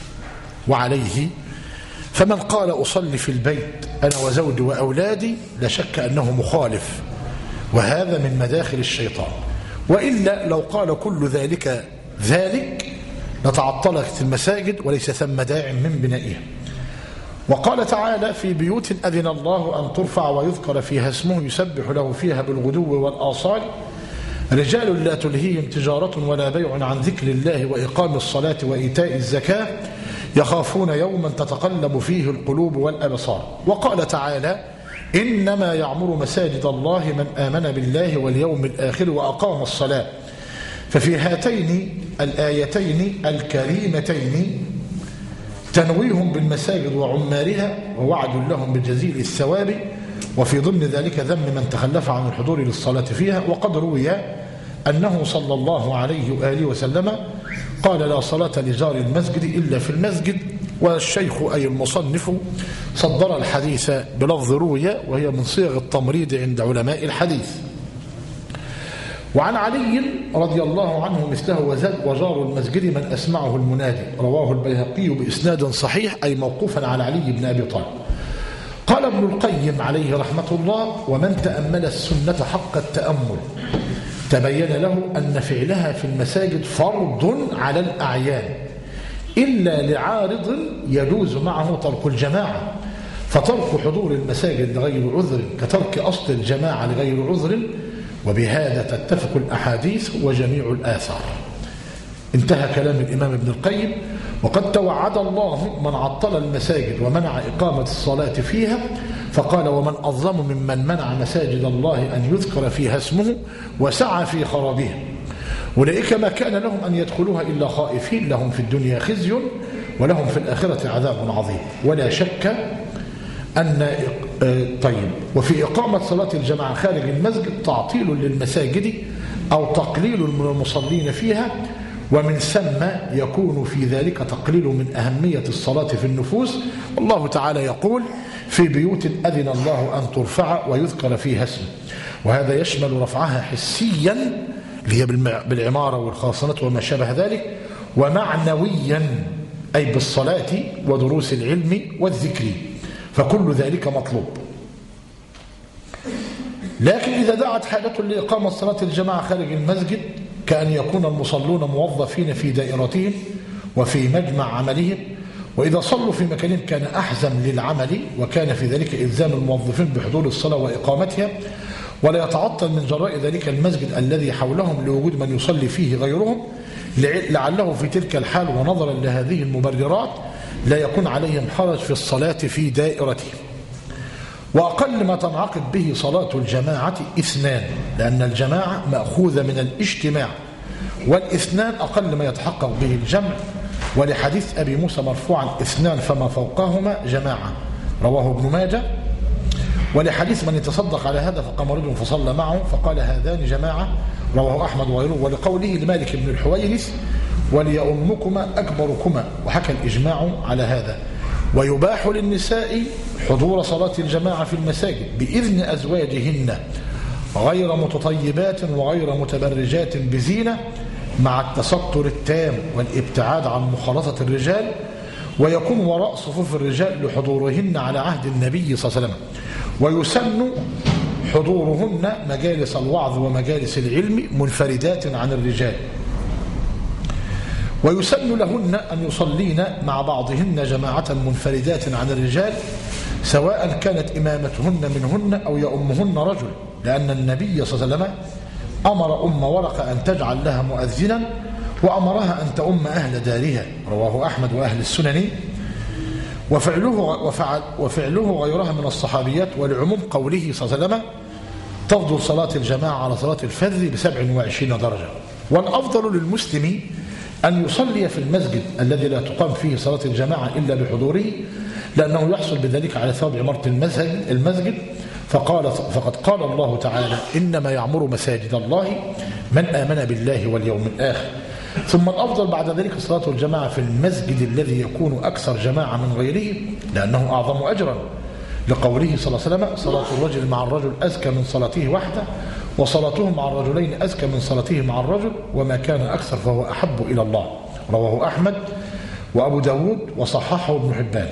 وعليه فمن قال أصلي في البيت أنا وزوجي وأولادي لا شك أنه مخالف، وهذا من مداخل الشيطان، وإلا لو قال كل ذلك ذلك لتعطلت المساجد وليس ثم داع من بنائها. وقال تعالى في بيوت أذن الله أن ترفع ويذكر فيها اسمه يسبح له فيها بالغدو والآصال رجال لا تلهيهم تجارة ولا بيع عن ذكر الله وإقام الصلاة وإيتاء الزكاة يخافون يوما تتقلب فيه القلوب والأبصار. وقال تعالى إنما يعمر مساجد الله من آمن بالله واليوم الآخر وأقام الصلاة. ففي هاتين الآيتين الكريمتين تنويهم بالمساجد وعمارها ووعد لهم بجزيل الثواب، وفي ضمن ذلك ذم من تخلف عن الحضور للصلاة فيها. وقد روي أنه صلى الله عليه وآله وسلم قال لا صلاة لجار المسجد إلا في المسجد. والشيخ أي المصنف صدر الحديث بلفظ روي، وهي من صيغ التمريض عند علماء الحديث. وعن علي رضي الله عنه مثله وزاد وجار المسجد من أسمعه المنادي، رواه البيهقي بإسناد صحيح أي موقوفا على علي بن أبي طالب. قال ابن القيم عليه رحمة الله ومن تأمل السنة حق التأمل تبين له أن فعلها في المساجد فرض على الأعيان إلا لعارض يجوز معه ترك الجماعة، فترك حضور المساجد لغير عذر كترك أصل الجماعة لغير عذر، وبهذا تتفق الأحاديث وجميع الآثار. انتهى كلام الإمام ابن القيم. وقد توعد الله من عطل المساجد ومنع إقامة الصلاة فيها، فقال ومن أظلم ممن منع مساجد الله أن يذكر فيها اسمه وسعى في خرابها، أولئك ما كان لهم أن يدخلوها إلا خائفين، لهم في الدنيا خزي ولهم في الآخرة عذاب عظيم. ولا شك أن طيب وفي إقامة صلاة الجماعة خارج المسجد تعطيل للمساجد أو تقليل من المصلين فيها، ومن ثم يكون في ذلك تقليل من أهمية الصلاة في النفوس. والله تعالى يقول في بيوت أذن الله أن ترفع ويذكر فيها اسمه، وهذا يشمل رفعها حسيا اللي هي بالعمارة والخاصنة وما شابه ذلك، ومعنويا أي بالصلاة ودروس العلم والذكر، فكل ذلك مطلوب. لكن إذا دعت حاجة لإقامة صلاة الجماعة خارج المسجد كأن يكون المصلون موظفين في دائرتهم وفي مجمع عملهم، وإذا صلوا في مكان كان أحزم للعمل، وكان في ذلك إلزام الموظفين بحضور الصلاة وإقامتها، ولا يتعطل من جراء ذلك المسجد الذي حولهم لوجود من يصلي فيه غيرهم، لعله في تلك الحال ونظرا لهذه المبررات لا يكون عليهم حرج في الصلاة في دائرتهم. وأقل ما تنعقد به صلاة الجماعة اثنان، لأن الجماعة مأخوذة من الاجتماع، والاثنان أقل ما يتحقق به الجمع، ولحديث أبي موسى مرفوعا اثنان فما فوقهما جماعة رواه ابن ماجه، ولحديث من يتصدق على هذا فقام رجل فصلى معه فقال هذان جماعة رواه أحمد وغيره، ولقوله لمالك بن الحويرث وليؤمكما أكبركما، وحكى الإجماع على هذا. ويباح للنساء حضور صلاة الجماعة في المساجد بإذن أزواجهن غير متطيبات وغير متبرجات بزينة، مع التستر التام والابتعاد عن مخالطة الرجال، ويكون وراء صفوف الرجال لحضورهن على عهد النبي صلى الله عليه وسلم. ويسن حضورهن مجالس الوعظ ومجالس العلم منفردات عن الرجال. ويسن لهن أن يصلين مع بعضهن جماعة منفردات عن الرجال، سواء كانت إمامتهن منهن أو يؤمهن رجل، لأن النبي صلى الله عليه وسلم أمر أم ورقة أن تجعل لها مؤذنا، وأمرها أن تؤم أهل دارها، رواه أحمد وأهل السنن. وفعله, وفعل وفعله غيرها من الصحابيات، ولعموم قوله صلى الله عليه وسلم تفضل صلاة الجماعة على صلاة الفذ بسبع وعشرين درجة. والأفضل للمسلم أن يصلي في المسجد الذي لا تقام فيه صلاة الجماعة إلا بحضوره، لأنه يحصل بذلك على ثواب عمارة المسجد المسجد فقال فقد قال الله تعالى: إنما يعمر مساجد الله من آمن بالله واليوم الآخر. ثم الأفضل بعد ذلك صلاة الجماعة في المسجد الذي يكون أكثر جماعة من غيره، لأنه أعظم أجرا، لقوله صلى الله عليه وسلم: صلاة الرجل مع الرجل أزكى من صلاته وحده، وصلاته مع الرجلين أزكى من صلاته مع الرجل، وما كان أكثر فهو أحب إلى الله، رواه أحمد وأبو داود وصححه ابن حبان.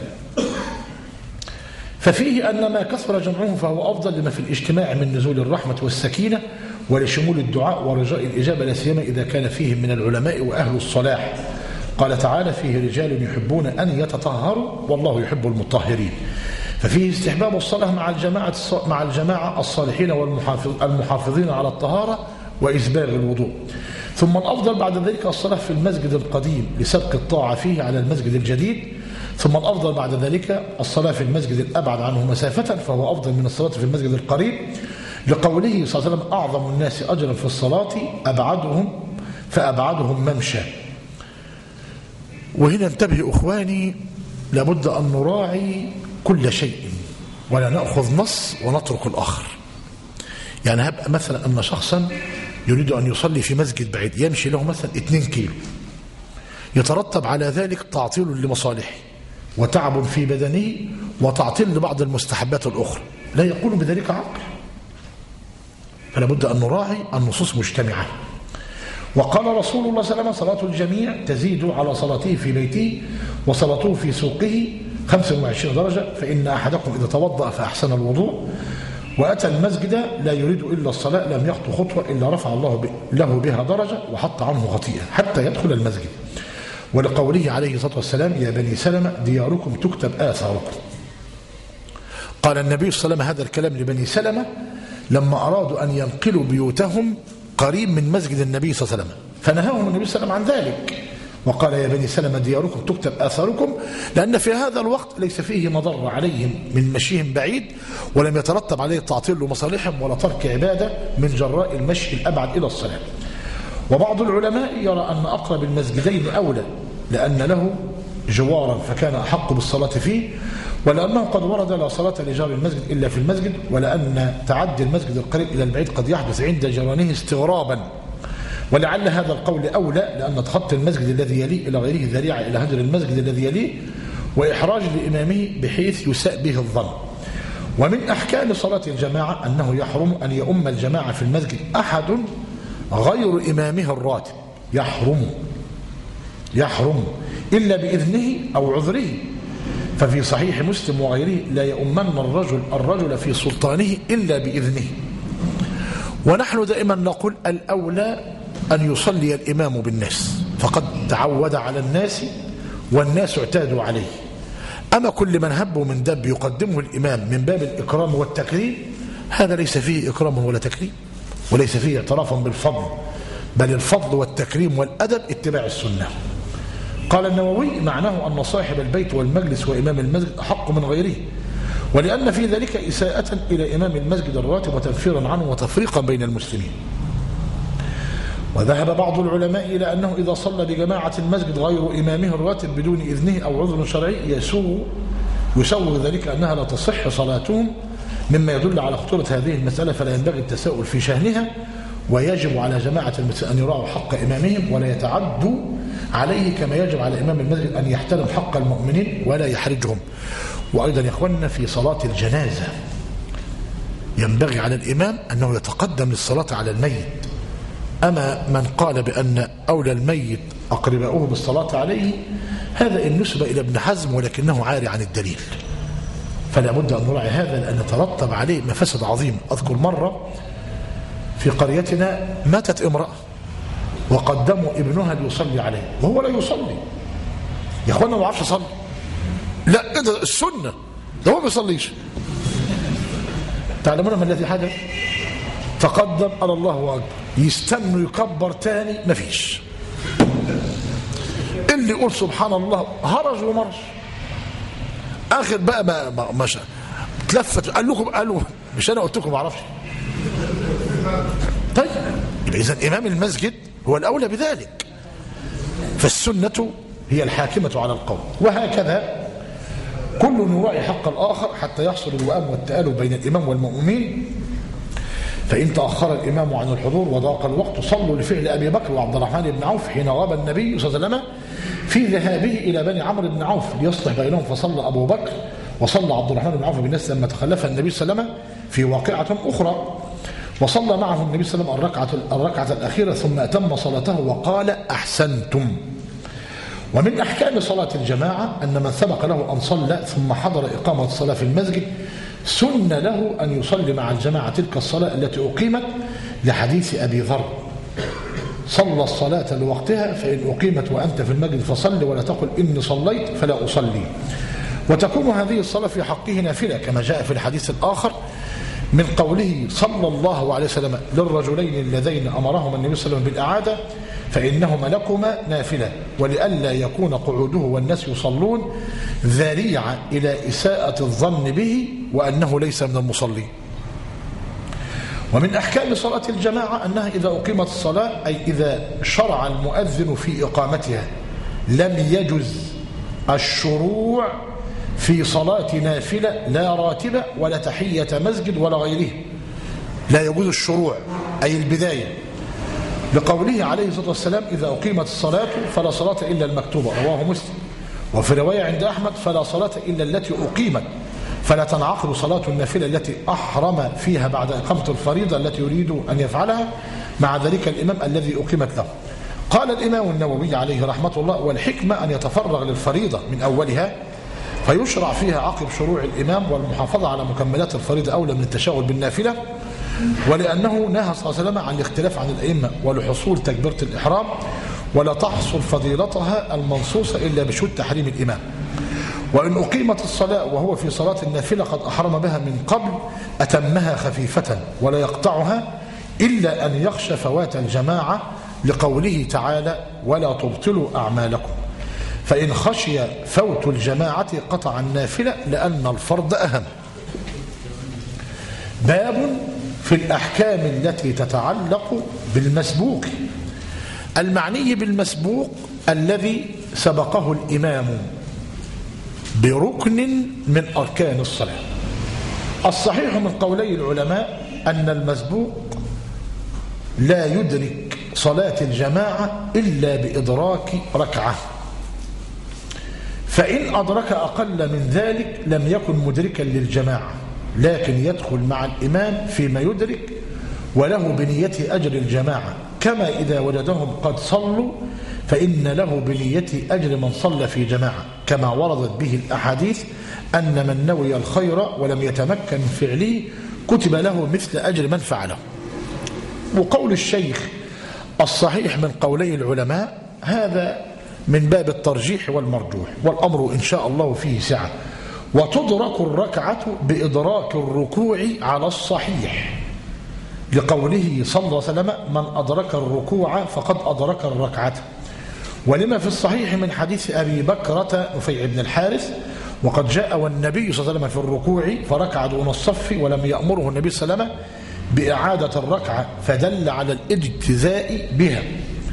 ففيه أن ما كثر جمعه فهو أفضل لما في الاجتماع من نزول الرحمة والسكينة، ولشمول الدعاء ورجاء الإجابة، لا سيما إذا كان فيهم من العلماء وأهل الصلاح. قال تعالى: فيه رجال يحبون أن يتطهروا والله يحب المطهرين. ففيه استحباب الصلاة مع الجماعة مع الجماعة الصالحين والمحافظين على الطهارة وإسباغ الوضوء. ثم الأفضل بعد ذلك الصلاة في المسجد القديم لسبق الطاعة فيه على المسجد الجديد. ثم الأفضل بعد ذلك الصلاة في المسجد الأبعد عنه مسافة، فهو أفضل من الصلاة في المسجد القريب، لقوله صلى الله عليه وسلم: أعظم الناس أجرا في الصلاة أبعدهم فأبعدهم ممشى. وهنا انتبه أخواني، لابد أن نراعي كل شيء ولا نأخذ نص ونترك الآخر. يعني هبقى مثلا أن شخصا يريد أن يصلي في مسجد بعيد يمشي له مثلا اثنين كيلو، يترتب على ذلك تعطيل لمصالحه وتعب في بدنه وتعطيل لبعض المستحبات الأخرى، لا يقول بذلك عقل. فلا بد أن نراعي النصوص مجتمعة. وقال رسول الله صلى الله عليه وسلم: صلاة الجميع تزيد على صلاته في بيته وصلاته في سوقه خمسة وعشرين درجة، فإن أحدكم إذا توضأ فأحسن الوضوء وأتى المسجد لا يريد إلا الصلاة لم يخطو خطوة إلا رفع الله له بها درجة وحط عنه خطيئة حتى يدخل المسجد. ولقوله عليه الصلاة والسلام: يا بني سلمة دياركم تكتب آثاركم. قال النبي صلى الله عليه وسلم هذا الكلام لبني سلمة لما أرادوا أن ينقلوا بيوتهم قريب من مسجد النبي صلى الله عليه وسلم، فنهاهم النبي صلى الله عليه وسلم عن ذلك وقال: يا بني سلمة دياركم تكتب آثاركم، لأن في هذا الوقت ليس فيه مضر عليهم من مشيهم بعيد، ولم يترتب عليه تعطيل لمصالحهم ولا ترك عبادة من جراء المشي الأبعد إلى الصلاة. وبعض العلماء يرى أن أقرب المسجدين أولى، لأن له جوارا فكان أحق بالصلاة فيه، ولأنه قد ورد لا صلاة لجار المسجد إلا في المسجد، ولأن تعدي المسجد القريب إلى البعيد قد يحدث عند جيرانه استغرابا. ولعل هذا القول أولى، لأن تخطي المسجد الذي يليه إلى غيره ذريعة إلى هجر المسجد الذي يليه وإحراج لإمامه بحيث يساء به الظن. ومن أحكام صلاة الجماعة أنه يحرم أن يؤم الجماعة في المسجد أحد غير إمامه الراتب، يحرم يحرم إلا بإذنه أو عذره. ففي صحيح مسلم وغيره: لا يؤمن الرجل الرجل في سلطانه إلا بإذنه. ونحن دائما نقول الأولى أن يصلي الإمام بالناس، فقد تعود على الناس والناس اعتادوا عليه. أما كل من هب من دب يقدمه الإمام من باب الإكرام والتكريم، هذا ليس فيه إكرام ولا تكريم، وليس فيه اعتراف بالفضل، بل الفضل والتكريم والأدب اتباع السنة. قال النووي: معناه أن صاحب البيت والمجلس وإمام المسجد أحق من غيره، ولأن في ذلك إساءة إلى إمام المسجد الراتب وتنفيرا عنه وتفريقا بين المسلمين. وذهب بعض العلماء إلى أنه إذا صلى بجماعة المسجد غير إمامه الراتب بدون إذنه أو عذر شرعي يسوء يسوغ ذلك أنها لا تصح صلاتهم، مما يدل على خطورة هذه المسألة، فلا ينبغي التساؤل في شأنها، ويجب على جماعة المسجد أن يراعوا حق إمامهم ولا يتعدوا عليه، كما يجب على إمام المسجد أن يحترم حق المؤمنين ولا يحرجهم. وأيضا يا إخواننا في صلاة الجنازة ينبغي على الإمام أنه يتقدم للصلاة على الميت أما من قال بأن أولى الميت أقرباؤه بالصلاة عليه، هذا إن نسب إلى ابن حزم ولكنه عاري عن الدليل، فلا بد أن نراعي هذا لأن يترتب عليه مفاسد عظيم. أذكر مرة في قريتنا ماتت امرأة وقدموا ابنها ليصلي عليه وهو لا يصلي. يا أخوانا ما بعرفش أصلي. لا إيه ده السنة، ده هو ما بيصليش. تعلمون ما الذي حدث؟ تقدم قال الله أكبر، يستنوا يكبر تاني مفيش. اللي يقول سبحان الله هرج ومرج. آخر بقى ما ما مشى تلفت قال لكم، قالوا مش أنا قلت لكم ما أعرفش. طيب إذا إمام المسجد هو الأولى بذلك، فالسنة هي الحاكمة على القول. وهكذا كل يراعي حق الآخر حتى يحصل الوئام والتآلف بين الإمام والمؤمنين. فإن تأخر الإمام عن الحضور وضاق الوقت صلوا لفعل أبي بكر وعبد الرحمن بن عوف حين غاب النبي صلى الله عليه وسلم في ذهابه إلى بني عمرو بن عوف ليصلح بينهم، فصلى أبو بكر وصلى عبد الرحمن بن عوف بالناس لما تخلف النبي صلى الله عليه وسلم في واقعة أخرى، وصلى معه النبي صلى الله عليه وسلم الركعة, الركعة الأخيرة ثم أتم صلاته وقال أحسنتم. ومن أحكام صلاة الجماعة أن من سبق له أن صلى ثم حضر إقامة الصلاة في المسجد سن له أن يصلي مع الجماعة تلك الصلاة التي أقيمت، لحديث أبي ذر صلى الصلاة لوقتها فإن أقيمت وأنت في المسجد فصل ولا تقل إني صليت فلا أصلي. وتكون هذه الصلاة في حقه نافلة كما جاء في الحديث الآخر من قوله صلى الله عليه وسلم للرجلين اللذين أمرهما النبي صلى الله عليه وسلم بالإعادة فإنهما لكما نافلة، ولئلا يكون قعوده والناس يصلون ذريعة إلى إساءة الظن به وأنه ليس من المصلين. ومن أحكام صلاة الجماعة أنها إذا أقيمت الصلاة أي إذا شرع المؤذن في إقامتها لم يجز الشروع في صلاة نافلة لا راتبة ولا تحية مسجد ولا غيره، لا يجوز الشروع أي البداية، لقوله عليه الصلاة والسلام إذا أقيمت الصلاة فلا صلاة إلا المكتوبة رواه مسلم. وفي رواية عند أحمد فلا صلاة إلا التي أقيمت، فلا تنعقد صلاة النافلة التي أحرم فيها بعد إقامة الفريضة التي يريد أن يفعلها مع ذلك الإمام الذي أقيمت له. قال الإمام النووي عليه رحمة الله والحكمة أن يتفرغ للفريضة من أولها فيشرع فيها عقب شروع الإمام، والمحافظة على مكملات الفريضة أولى من التشاغل بالنافلة، ولأنه نهى صلى الله عليه وسلم عن الاختلاف عن الأئمة ولحصول تكبيرة الإحرام ولا تحصل فضيلتها المنصوصة إلا بشهود تحريم الإمام. وإن أقيمت الصلاة وهو في صلاة النافلة قد أحرم بها من قبل أتمها خفيفة ولا يقطعها إلا أن يخشى فوات الجماعة لقوله تعالى ولا تبطلوا أعمالكم، فإن خشي فوت الجماعة قطع النافلة لأن الفرض أهم. باب في الأحكام التي تتعلق بالمسبوق. المعني بالمسبوق الذي سبقه الإمام بركن من أركان الصلاة. الصحيح من قولي العلماء أن المسبوق لا يدرك صلاة الجماعة إلا بإدراك ركعة، فإن أدرك أقل من ذلك لم يكن مدركا للجماعة، لكن يدخل مع الإمام فيما يدرك وله بنية أجر الجماعة، كما إذا وجدهم قد صلوا فإن له بنية أجر من صلى في جماعة، كما وردت به الأحاديث أن من نوي الخير ولم يتمكن من فعله كتب له مثل أجر من فعله. وقول الشيخ الصحيح من قولي العلماء هذا من باب الترجيح والمرجوح، والأمر إن شاء الله فيه سعة. وتدرك الركعة بإدراك الركوع على الصحيح، لقوله صلى الله عليه وسلم من أدرك الركوع فقد أدرك الركعة. ولما في الصحيح من حديث أبي بكرة نفيع بن الحارث وقد جاء والنبي صلى الله عليه وسلم في الركوع فركع دون الصف ولم يأمره النبي صلى الله عليه وسلم بإعادة الركعة فدل على الاجتزاء بها.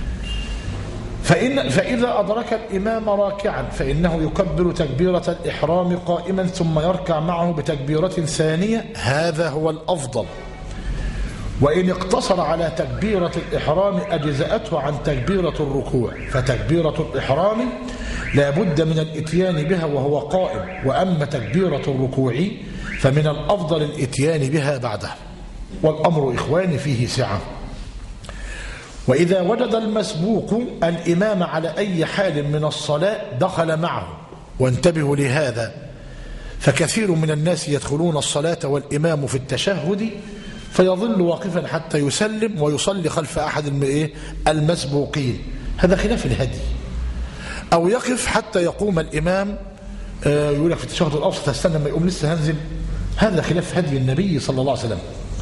فإن فإذا أدرك الإمام راكعا فإنه يكبر تكبيرة الإحرام قائما ثم يركع معه بتكبيرة ثانية، هذا هو الأفضل. وإن اقتصر على تكبيرة الإحرام أجزأته عن تكبيرة الركوع، فتكبيرة الإحرام لا بد من الإتيان بها وهو قائم، وأما تكبيرة الركوع فمن الأفضل الإتيان بها بعده. والأمر إخواني فيه سعة. وإذا وجد المسبوق الإمام على أي حال من الصلاة دخل معه. وانتبهوا لهذا، فكثير من الناس يدخلون الصلاة والإمام في التشهد فيظل واقفا حتى يسلم ويصلي خلف أحد المسبوقين، هذا خلاف الهدي. أو يقف حتى يقوم الإمام، يقول لك في التشهد الأوسط استنى ما يقوم لسه هنزل، هذا خلاف هدي النبي صلى الله عليه وسلم.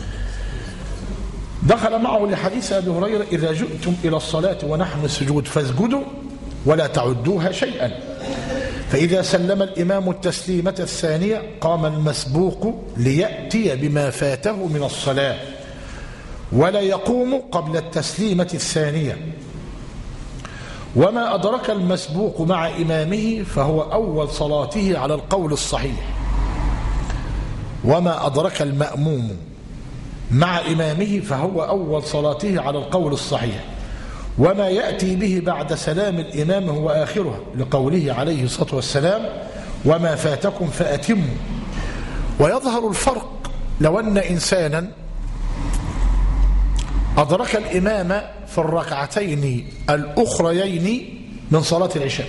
دخل معه لحديث أبي هريرة: إذا جئتم إلى الصلاة ونحن السجود فاسجدوا ولا تعدوها شيئا. فإذا سلم الإمام التسليمة الثانية قام المسبوق ليأتي بما فاته من الصلاة ولا يقوم قبل التسليمة الثانية. وما أدرك المسبوق مع إمامه فهو أول صلاته على القول الصحيح. وما أدرك المأموم مع إمامه فهو أول صلاته على القول الصحيح. وما يأتي به بعد سلام الإمام هو آخره، لقوله عليه الصلاة والسلام: وما فاتكم فأتموا. ويظهر الفرق لو أن إنسانا أدرك الإمام في الركعتين الأخريين من صلاة العشاء،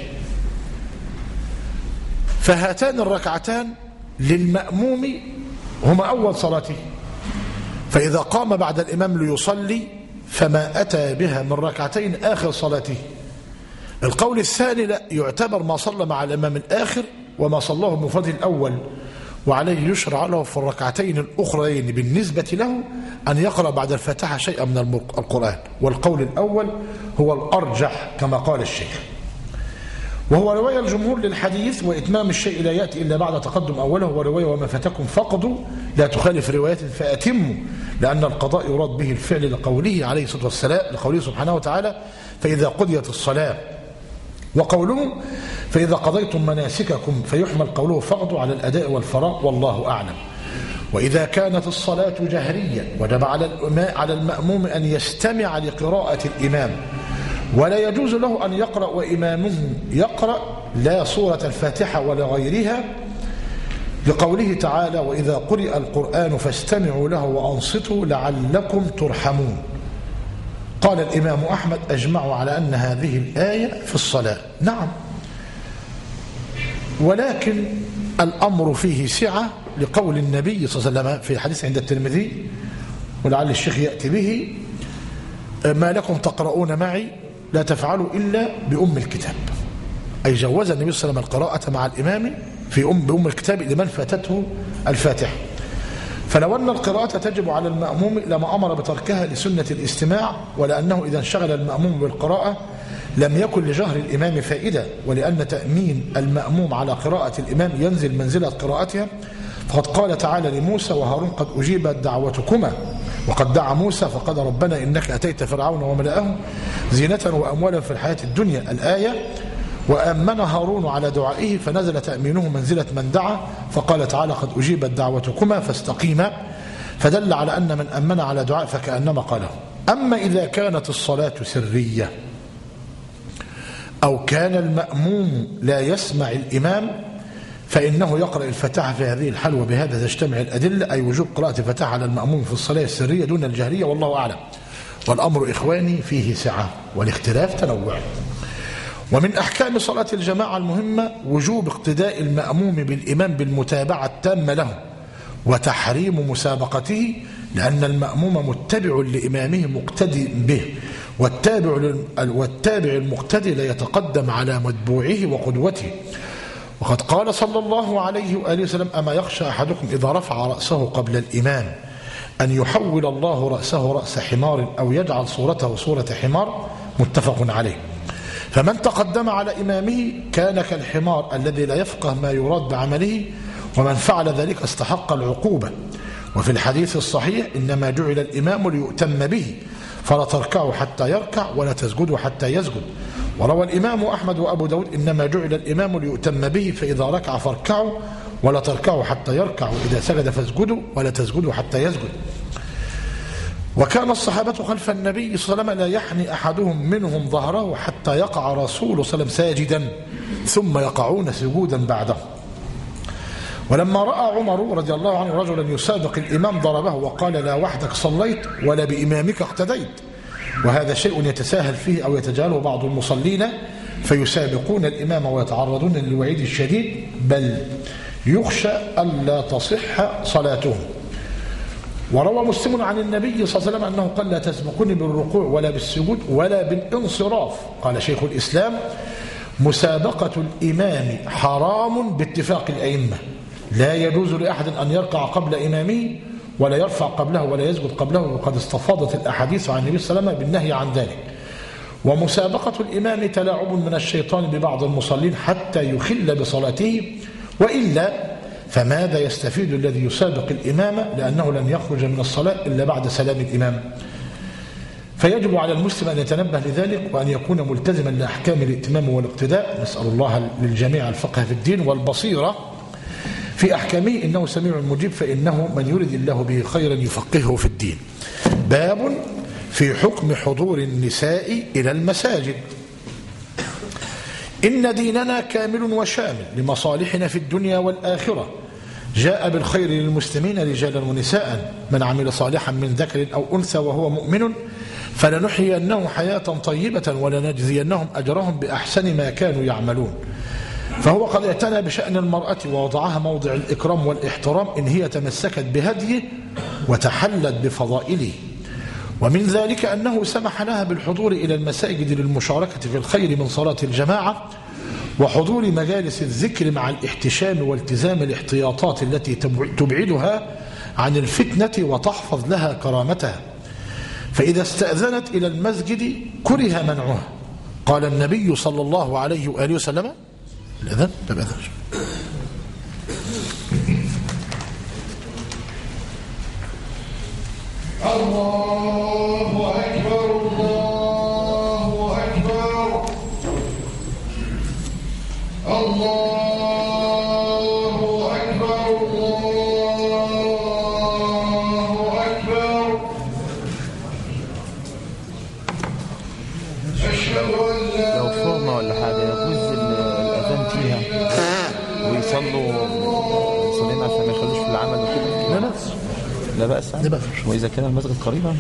فهاتان الركعتان للمأموم هما أول صلاته، فإذا قام بعد الإمام ليصلي فما أتى بها من ركعتين آخر صلاته. القول الثاني لا، يعتبر ما صلى مع الإمام الآخر وما صلاه بمفرده الأول، وعليه يشرع له في الركعتين الأخرين بالنسبة له أن يقرأ بعد الفاتحة شيئا من القرآن. والقول الأول هو الأرجح كما قال الشيخ، وهو رواية الجمهور للحديث: وإتمام الشيء لا يأتي إلا بعد تقدم أوله. ورواية: وما فاتكم فقدوا لا تخالف روايات فأتموا، لأن القضاء يراد به الفعل لقوله عليه الصلاة والسلام، لقوله سبحانه وتعالى: فإذا قضيت الصلاة. وقوله: فإذا قضيتم مناسككم، فيحمل قوله فقدوا على الأداء والفراغ، والله أعلم. وإذا كانت الصلاة جهرية وجب على المأموم أن يستمع لقراءة الإمام، ولا يجوز له أن يقرأ وإمامه يقرأ لا سورة الفاتحة ولا غيرها، لقوله تعالى: وإذا قرئ القرآن فاستمعوا له وأنصتوا لعلكم ترحمون. قال الإمام أحمد: أجمعوا على أن هذه الآية في الصلاة. نعم، ولكن الأمر فيه سعة لقول النبي صلى الله عليه وسلم في الحديث عند الترمذي، ولعل الشيخ يأتي به: ما لكم تقرؤون معي لا تفعلوا إلا بأم الكتاب. أي جوز النبي صلى الله عليه وسلم القراءة مع الإمام في أم بأم الكتاب لمن فاتته الفاتحة. فلو أن القراءة تجب على المأموم لما أمر بتركها لسنة الاستماع، ولأنه إذا انشغل المأموم بالقراءة لم يكن لجهر الإمام فائدة، ولأن تأمين المأموم على قراءة الإمام ينزل منزلة قراءتها. فقد قال تعالى لموسى وهارون: قد أجيبت دعوتكما. وقد دعا موسى فقال: ربنا إنك أتيت فرعون وملأه زينة وأموالا في الحياة الدنيا، الآية. وأمن هارون على دعائه فنزل تأمينه منزلة من دعا، فقال تعالى: قد أجيبت دعوتكما فاستقيما، فدل على أن من أمن على دعاء فكأنما قاله. أما إذا كانت الصلاة سرية أو كان المأموم لا يسمع الإمام فإنه يقرأ الفاتحة في هذه الحال، وبهذا تجتمع الأدلة، أي وجوب قراءة الفاتحة على المأموم في الصلاة السرية دون الجهرية، والله أعلم. والأمر إخواني فيه سعة والاختلاف تنوع. ومن أحكام صلاة الجماعة المهمة وجوب اقتداء المأموم بالإمام بالمتابعة التامة له، وتحريم مسابقته، لأن المأموم متبع لإمامه مقتدي به، والتابع والتابع المقتدي لا يتقدم على متبوعه وقدوته. وقد قال صلى الله عليه وآله وسلم: أما يخشى أحدكم إذا رفع رأسه قبل الإمام أن يحول الله رأسه رأس حمار أو يجعل صورته صورة حمار، متفق عليه. فمن تقدم على إمامه كان كالحمار الذي لا يفقه ما يراد بعمله، ومن فعل ذلك استحق العقوبة. وفي الحديث الصحيح: إنما جعل الإمام ليؤتم به، فلا تركعوا حتى يركع ولا تسجدوا حتى يسجد. وروى الإمام أحمد وأبو داود: إنما جعل الإمام ليؤتم به، فإذا ركع فاركعوا ولا تركعوا حتى يركع، وإذا سجد فاسجدوا ولا تسجدوا حتى يسجد. وكان الصحابة خلف النبي صلى الله عليه وسلم لا يحني أحدهم منهم ظهره حتى يقع رسول صلى الله عليه وسلم ساجدا ثم يقعون سجودا بعده. ولما رأى عمر رضي الله عنه رجلا يسابق الإمام ضربه وقال: لا وحدك صليت ولا بإمامك اقتديت. وهذا شيء يتساهل فيه أو يتجاهله بعض المصلين فيسابقون الإمام ويتعرضون للوعيد الشديد، بل يخشى ألا تصح صلاتهم. وروى مسلم عن النبي صلى الله عليه وسلم أنه قال: لا تسبقوني بالركوع ولا بالسجود ولا بالانصراف. قال شيخ الإسلام: مسابقة الإمام حرام باتفاق الأئمة، لا يجوز لأحد أن يركع قبل إمامه ولا يرفع قبله ولا يسجد قبله، وقد استفاضت الأحاديث عن النبي صلى الله عليه وسلم بالنهي عن ذلك. ومسابقة الإمام تلاعب من الشيطان ببعض المصلين حتى يخل بصلاته، وإلا فماذا يستفيد الذي يسابق الإمام، لأنه لن يخرج من الصلاة إلا بعد سلام الإمام. فيجب على المسلم أن يتنبه لذلك وأن يكون ملتزما لأحكام الائتمام والاقتداء. نسأل الله للجميع الفقه في الدين والبصيرة في أحكامه، إنه سميع مجيب، فإنه من يرد الله به خيرا يفقهه في الدين. باب في حكم حضور النساء إلى المساجد. إن ديننا كامل وشامل لمصالحنا في الدنيا والآخرة، جاء بالخير للمسلمين رجالا ونساء، من عمل صالحا من ذكر أو أنثى وهو مؤمن فلنحيينه حياة طيبة ولنجزينهم أجرهم بأحسن ما كانوا يعملون. فهو قد اعتنى بشأن المرأة ووضعها موضع الإكرام والاحترام إن هي تمسكت بهديه وتحلت بفضائله. ومن ذلك أنه سمح لها بالحضور إلى المساجد للمشاركة في الخير من صلاة الجماعة وحضور مجالس الذكر مع الاحتشام والتزام الاحتياطات التي تبعدها عن الفتنة وتحفظ لها كرامتها. فإذا استأذنت إلى المسجد كره منعها. قال النبي صلى الله عليه وآله وسلم: الأذان لا بأذن. الله أكبر الله أكبر الله أكبر الله أكبر. أشهد أن لا لو فورمة ولا حاجة يجوز الأذان فيها ويصلوا صلين عشان ما يخلوش في العمل وكده؟ لا لا لا بأس. لا بأس. وإذا كان المسجد قريبا.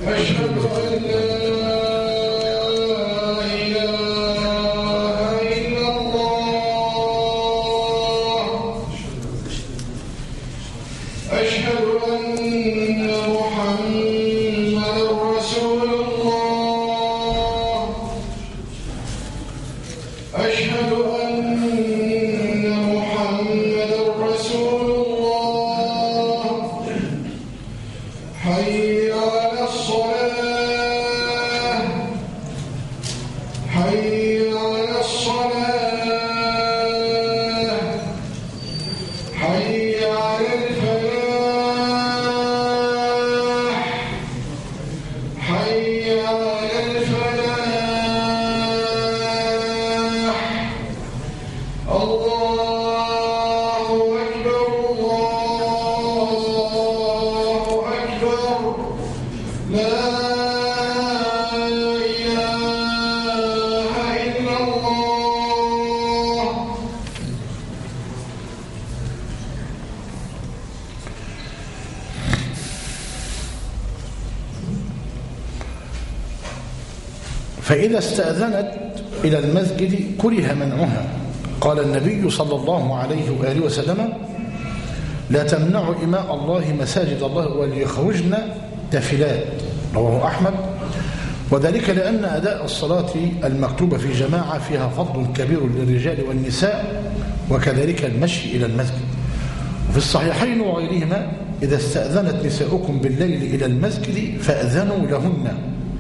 فإذا استأذنت إلى المسجد كره منعها. قال النبي صلى الله عليه وآله وسلم: لا تمنعوا إماء الله مساجد الله وليخرجن تفلات. رواه أحمد. وذلك لأن أداء الصلاة المكتوبة في جماعة فيها فضل كبير للرجال والنساء، وكذلك المشي إلى المسجد. وفي الصحيحين وغيرهما: إذا استأذنت نساؤكم بالليل إلى المسجد فأذنوا لهن.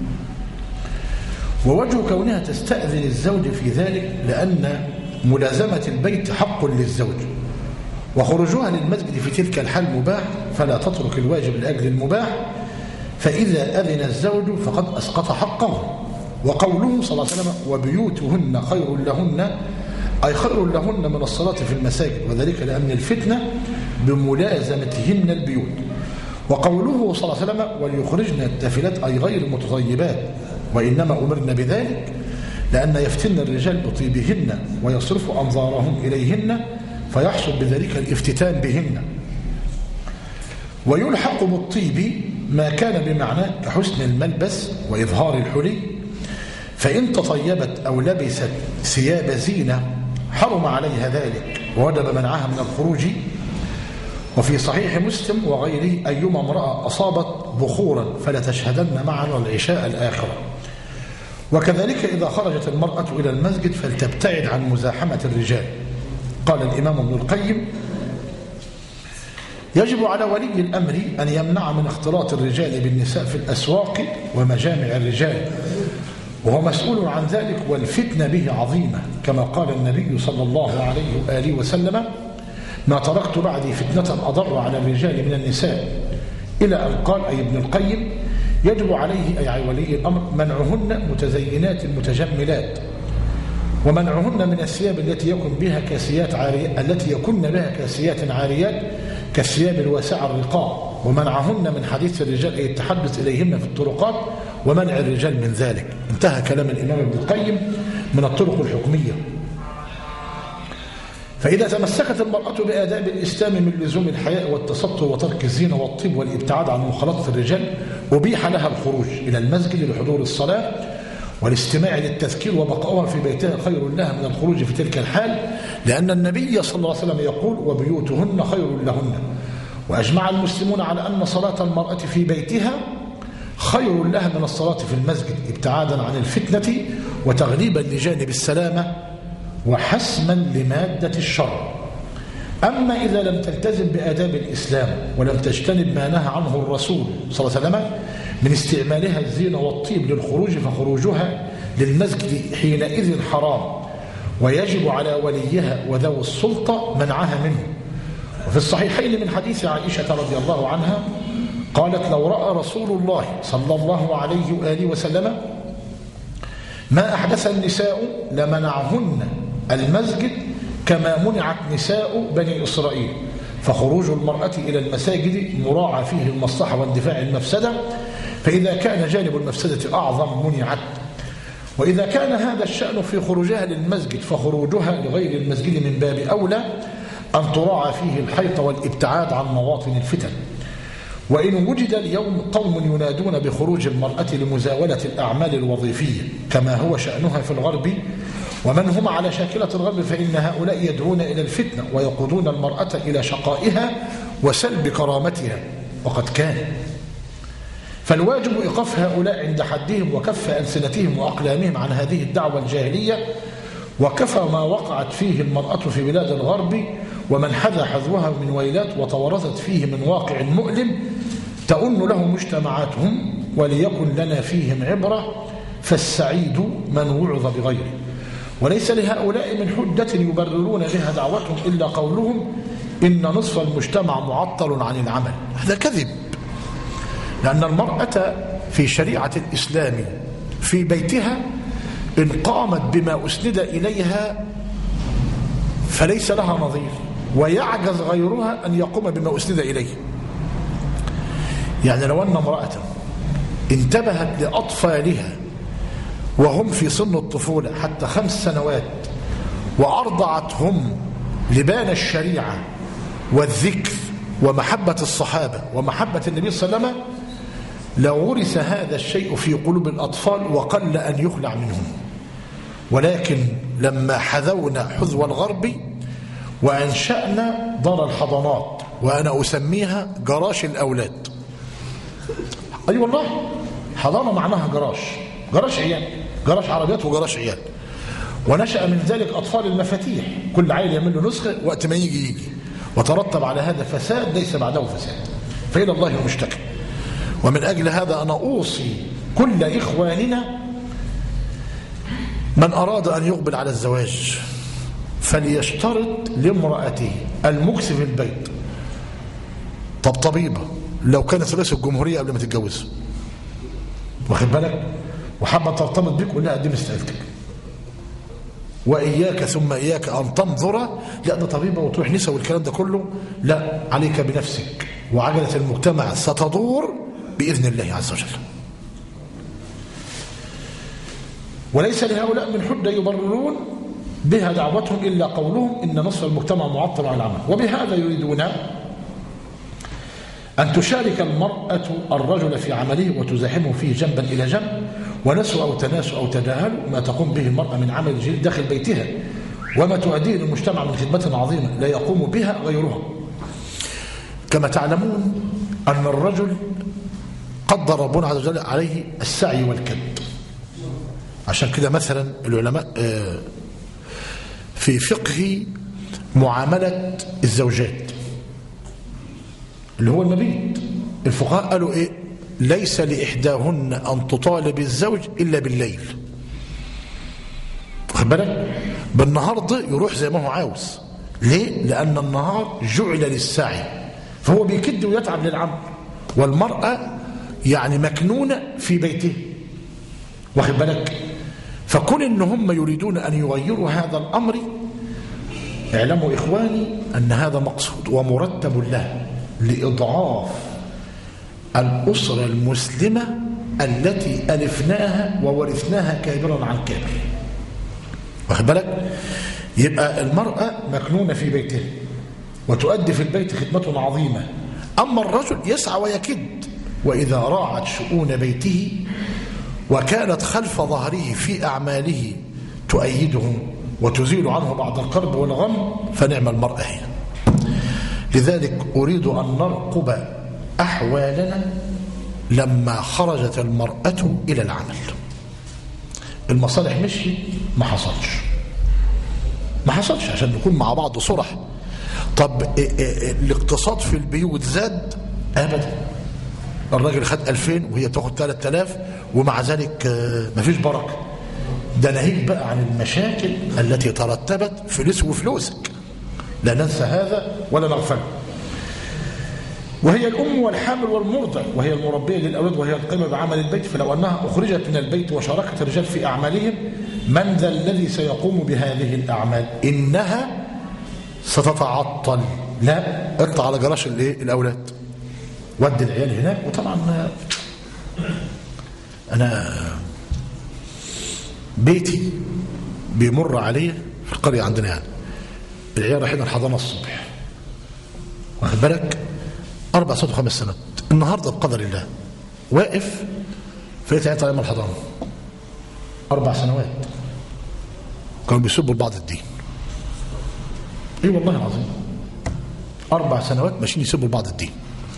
ووجه كونها تستأذن الزوج في ذلك لأن ملازمة البيت حق للزوج، وخروجها للمسجد في تلك الحال مباح، فلا تترك الواجب لأجل المباح، فإذا أذن الزوج فقد أسقط حقه. وقوله صلى الله عليه وسلم: وبيوتهن خير لهن، أي خير لهن من الصلاة في المساجد، وذلك لأن الفتنة بملازمتهن البيوت. وقوله صلى الله عليه وسلم: وليخرجن التافلات، أي غير المتطيبات، وإنما أمرنا بذلك لأن يفتن الرجال بطيبهن ويصرف أنظارهم إليهن فيحصل بذلك الافتتان بهن. ويلحق بالطيب ما كان بمعناه كحسن الملبس وإظهار الحلي، فإن تطيبت أو لبست ثياب زينة حرم عليها ذلك ووجب منعها من الخروج. وفي صحيح مسلم وغيره أيما امرأة أصابت بخورا فلا تشهدن معنا العشاء الآخرة. وكذلك إذا خرجت المرأة إلى المسجد فلتبتعد عن مزاحمة الرجال. قال الإمام ابن القيم: يجب على ولي الأمر أن يمنع من اختلاط الرجال بالنساء في الأسواق ومجامع الرجال، وهو مسؤول عن ذلك، والفتنة به عظيمة، كما قال النبي صلى الله عليه وآله وسلم: ما تركت بعدي فتنة أضر على الرجال من النساء، إلى أن قال أي ابن القيم: يجب عليه أي على ولي الأمر منعهن متزينات متجملات، ومنعهن من الثياب التي يكن بها كاسيات عاريات التي يكن بها كاسيات عاريات كالثياب الواسعة الرقاء، ومنعهن من حديث الرجال أي التحدث إليهن في الطرقات، ومنع الرجال من ذلك. انتهى كلام الإمام ابن القيم من الطرق الحكمية. فإذا تمسكت المرأة بآداب الإسلام من لزوم الحياء والتستر وترك الزينة والطيب والابتعاد عن مخالطة الرجال، أبيح لها الخروج إلى المسجد لحضور الصلاة والاستماع للتذكير، وبقاؤها في بيتها خير لها من الخروج في تلك الحال، لأن النبي صلى الله عليه وسلم يقول: وبيوتهن خير لهن. وأجمع المسلمون على أن صلاة المرأة في بيتها خير لها من الصلاة في المسجد، ابتعادا عن الفتنة وتغليبا لجانب السلامة وحسما لمادة الشر. أما إذا لم تلتزم بآداب الإسلام ولم تجتنب ما نهى عنه الرسول صلى الله عليه وسلم من استعمالها الزينة والطيب للخروج، فخروجها للمسجد حينئذ حرام، ويجب على وليها وذوي السلطة منعها منه. وفي الصحيحين من حديث عائشة رضي الله عنها قالت: لو رأى رسول الله صلى الله عليه وآله وسلم ما أحدث النساء لمنعهن المسجد كما منعت نساء بني إسرائيل. فخروج المرأة إلى المساجد مراعى فيه المصلحة واندفاع المفسدة، فإذا كان جانب المفسدة أعظم منعت. وإذا كان هذا الشأن في خروجها للمسجد فخروجها لغير المسجد من باب أولى أن تراعى فيه الحيط والابتعاد عن مواطن الفتن. وإن وجد اليوم قوم ينادون بخروج المرأة لمزاولة الأعمال الوظيفية كما هو شأنها في الغرب ومن هم على شاكلة الغرب، فإن هؤلاء يدعون إلى الفتنة ويقودون المرأة إلى شقائها وسلب كرامتها، وقد كان. فالواجب إيقاف هؤلاء عند حدهم وكف ألسنتهم وأقلامهم عن هذه الدعوة الجاهلية، وكفى ما وقعت فيه المرأة في بلاد الغرب ومن حذى حذوها من ويلات وتورثت فيه من واقع مؤلم تؤن له مجتمعاتهم، وليكن لنا فيهم عبرة، فالسعيد من وعظ بغيره. وليس لهؤلاء من حجة يبررون بها دعوتهم إلا قولهم إن نصف المجتمع معطل عن العمل. هذا كذب، لأن المرأة في شريعة الإسلام في بيتها إن قامت بما أسند إليها فليس لها نظير، ويعجز غيرها أن يقوم بما أسند إليه. يعني لو أن امرأة انتبهت لأطفالها وهم في سن الطفولة حتى خمس سنوات وأرضعتهم لبان الشريعة والذكر ومحبة الصحابة ومحبة النبي صلى الله عليه وسلم، لورث هذا الشيء في قلوب الأطفال وقل أن يخلع منهم. ولكن لما حذونا حذو الغرب وأنشأنا دار الحضانات، وأنا أسميها جراش الأولاد. أي أيوة والله، حضانة معناها جراش، جراش عيال، جراش عربيات وجراش عيال. ونشأ من ذلك أطفال المفاتيح، كل عيل يعمل له نسخة وقت ما يجي يجي، وترتب على هذا فساد ليس بعده فساد، فإلى الله المشتكى. ومن أجل هذا أنا أوصي كل إخواننا من أراد أن يقبل على الزواج فليشترط لامرأته المكث في البيت. طب طبيبة لو كانت رئيس الجمهورية قبل ما تتجوز، واخد بالك، وحابة ترتبط بك، قول لها قدم استعدادك، وإياك ثم إياك أن تنظر لا ده طبيبة وتروح نساء والكلام ده كله، لا، عليك بنفسك، وعجلة المجتمع ستدور بإذن الله عز وجل. وليس لهؤلاء من حجة يبررون بها دعوتهم إلا قولهم إن نصف المجتمع معطل عن العمل. وبهذا يريدون أن تشارك المرأة الرجل في عمله وتزاحمه فيه جنبا إلى جنب، ونسوا أو تناسوا أو تجاهلوا ما تقوم به المرأة من عمل الجلد داخل بيتها وما تؤديه للمجتمع من خدمة عظيمة لا يقوم بها غيرها. كما تعلمون أن الرجل قدر ربنا عز وجل عليه السعي والكد. عشان كده مثلا العلماء في فقه معاملة الزوجات اللي هو المبيت، الفقهاء قالوا ايه؟ ليس لإحداهن أن تطالب الزوج إلا بالليل. واخد بالك؟ بالنهار ده يروح زي ما هو عاوز. ليه؟ لأن النهار جعل للسعي، فهو بيكد ويتعب للعمل، والمرأة يعني مكنونة في بيته. واخد بالك؟ فكون ان هم يريدون أن يغيروا هذا الأمر، اعلموا إخواني أن هذا مقصود ومرتب له لإضعاف الأسرة المسلمة التي ألفناها وورثناها كابرا عن كابر. واخد بالك؟ يبقى المرأة مكنونة في بيتها وتؤدي في البيت خدمة عظيمة، أما الرجل يسعى ويكد. وإذا راعت شؤون بيته وكانت خلف ظهره في أعماله تؤيده وتزيل عنه بعض الكرب والغم فنعم المرأة هي. لذلك أريد أن نرقب أحوالنا لما خرجت المرأة إلى العمل. المصالح مشي ما حصلش ما حصلش عشان نكون مع بعض صرح. طب الاقتصاد في البيوت زاد؟ أبدا. الراجل خد ألفين وهي تاخد ثلاثة آلاف ومع ذلك مفيش بركة. ده ناهيك بقى عن المشاكل التي ترتبت فلوس وفلوسك، لا ننسى هذا ولا نغفل. وهي الأم والحامل والمرضع وهي المربية للأولاد وهي القائمة بعمل البيت، فلو أنها أخرجت من البيت وشاركت الرجال في أعمالهم من ذا الذي سيقوم بهذه الأعمال؟ إنها ستتعطل. لا، اطلع على جراش الأولاد، ودي العيال هناك. وطبعا أنا بيتي بيمر عليه في القرية عندنا يعني العيال رايحين الحضانة الصبح، واخد بالك؟ أربع سنوات وخمس سنوات. النهارده بقدر الله واقف في لقيت عيال الحضانة أربع سنوات كانوا بيسبوا لبعض الدين. إيه والله العظيم، أربع سنوات ماشيين يسبوا لبعض الدين.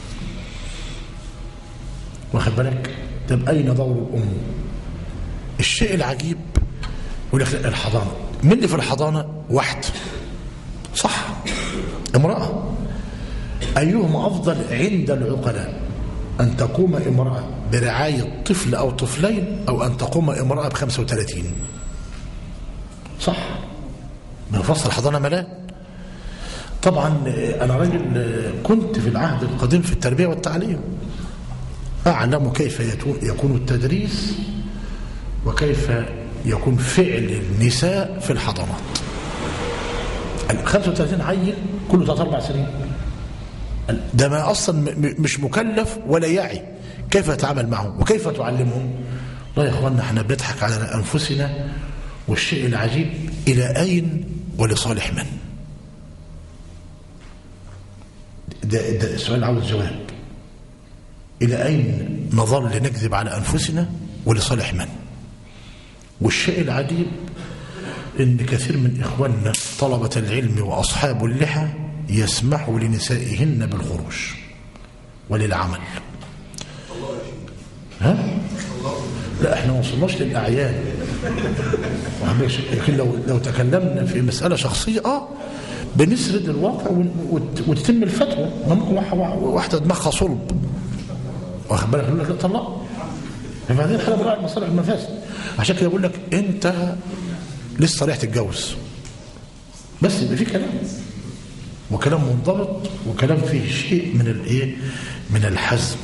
واخد بالك؟ طب أين دور الأم؟ الشيء العجيب يقول لك الحضانة، من اللي في الحضانة؟ واحد صح، امرأة. أيهما أفضل عند العقلاء؟ أن تقوم امرأة برعاية طفل أو طفلين أو أن تقوم امرأة بخمسة وثلاثين؟ صح، من فصل الحضانة ملان. طبعا أنا راجل كنت في العهد القديم في التربية والتعليم، أعلم كيف يكون التدريس وكيف يكون فعل النساء في الحضانات. خمسة وثلاثين عيل كله ثلاث أربع سنين، ده ما أصلا مش مكلف ولا يعي كيف يتعامل معهم وكيف تعلمهم. لا يا أخوانا، احنا بنضحك على أنفسنا. والشيء العجيب، إلى أين ولصالح من؟ ده, ده السؤال عاوز جواب. إلى أين نظل نكذب على أنفسنا ولصالح من؟ والشيء العجيب إن كثير من إخواننا طلبة العلم وأصحاب اللحى يسمحوا لنسائهن بالخروج وللعمل. ها؟ لا، احنا ما وصلناش للأعيان. لكن لو لو تكلمنا في مسألة شخصية اه بنسرد الواقع وتتم الفتوى. ممكن واحدة دماغها صلب، واخد بالك، يقول لك لا طلق. في هذه الحالة براعي المصالح والمفاسد. عشان كده بقول لك انت لسه رايح تتجوز، بس يبقى في كلام وكلام منضبط وكلام فيه شيء من الايه من الحزم.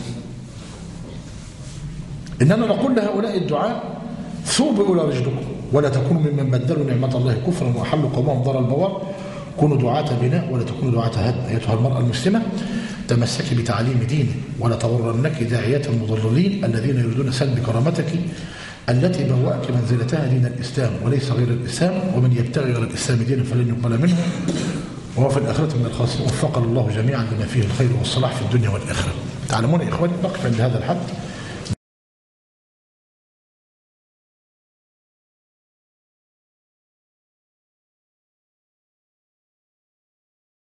اننا نقول لهؤلاء الدعاء ثوبوا الى رجلكم ولا تكونوا ممن بدلوا نعمه الله كفرا واحلوا قومهم دار البوار. كونوا دعاة بناء ولا تكونوا دعاة هدم. ايتها المرأة المسلمة، تمسكي بتعليم دينك ولا تغرنك داعيات المضللين الذين يريدون سلب كرامتك التي بوأك منزلتها دين الإسلام وليس غير الإسلام، ومن يبتغي غير الإسلام دينا فلن يقبل منه وهو في الآخرة من الخاسرين. وفقنا الله جميعا لما فيه الخير والصلاح في الدنيا والآخرة. تعلمون يا إخواني، نقف عند هذا الحد.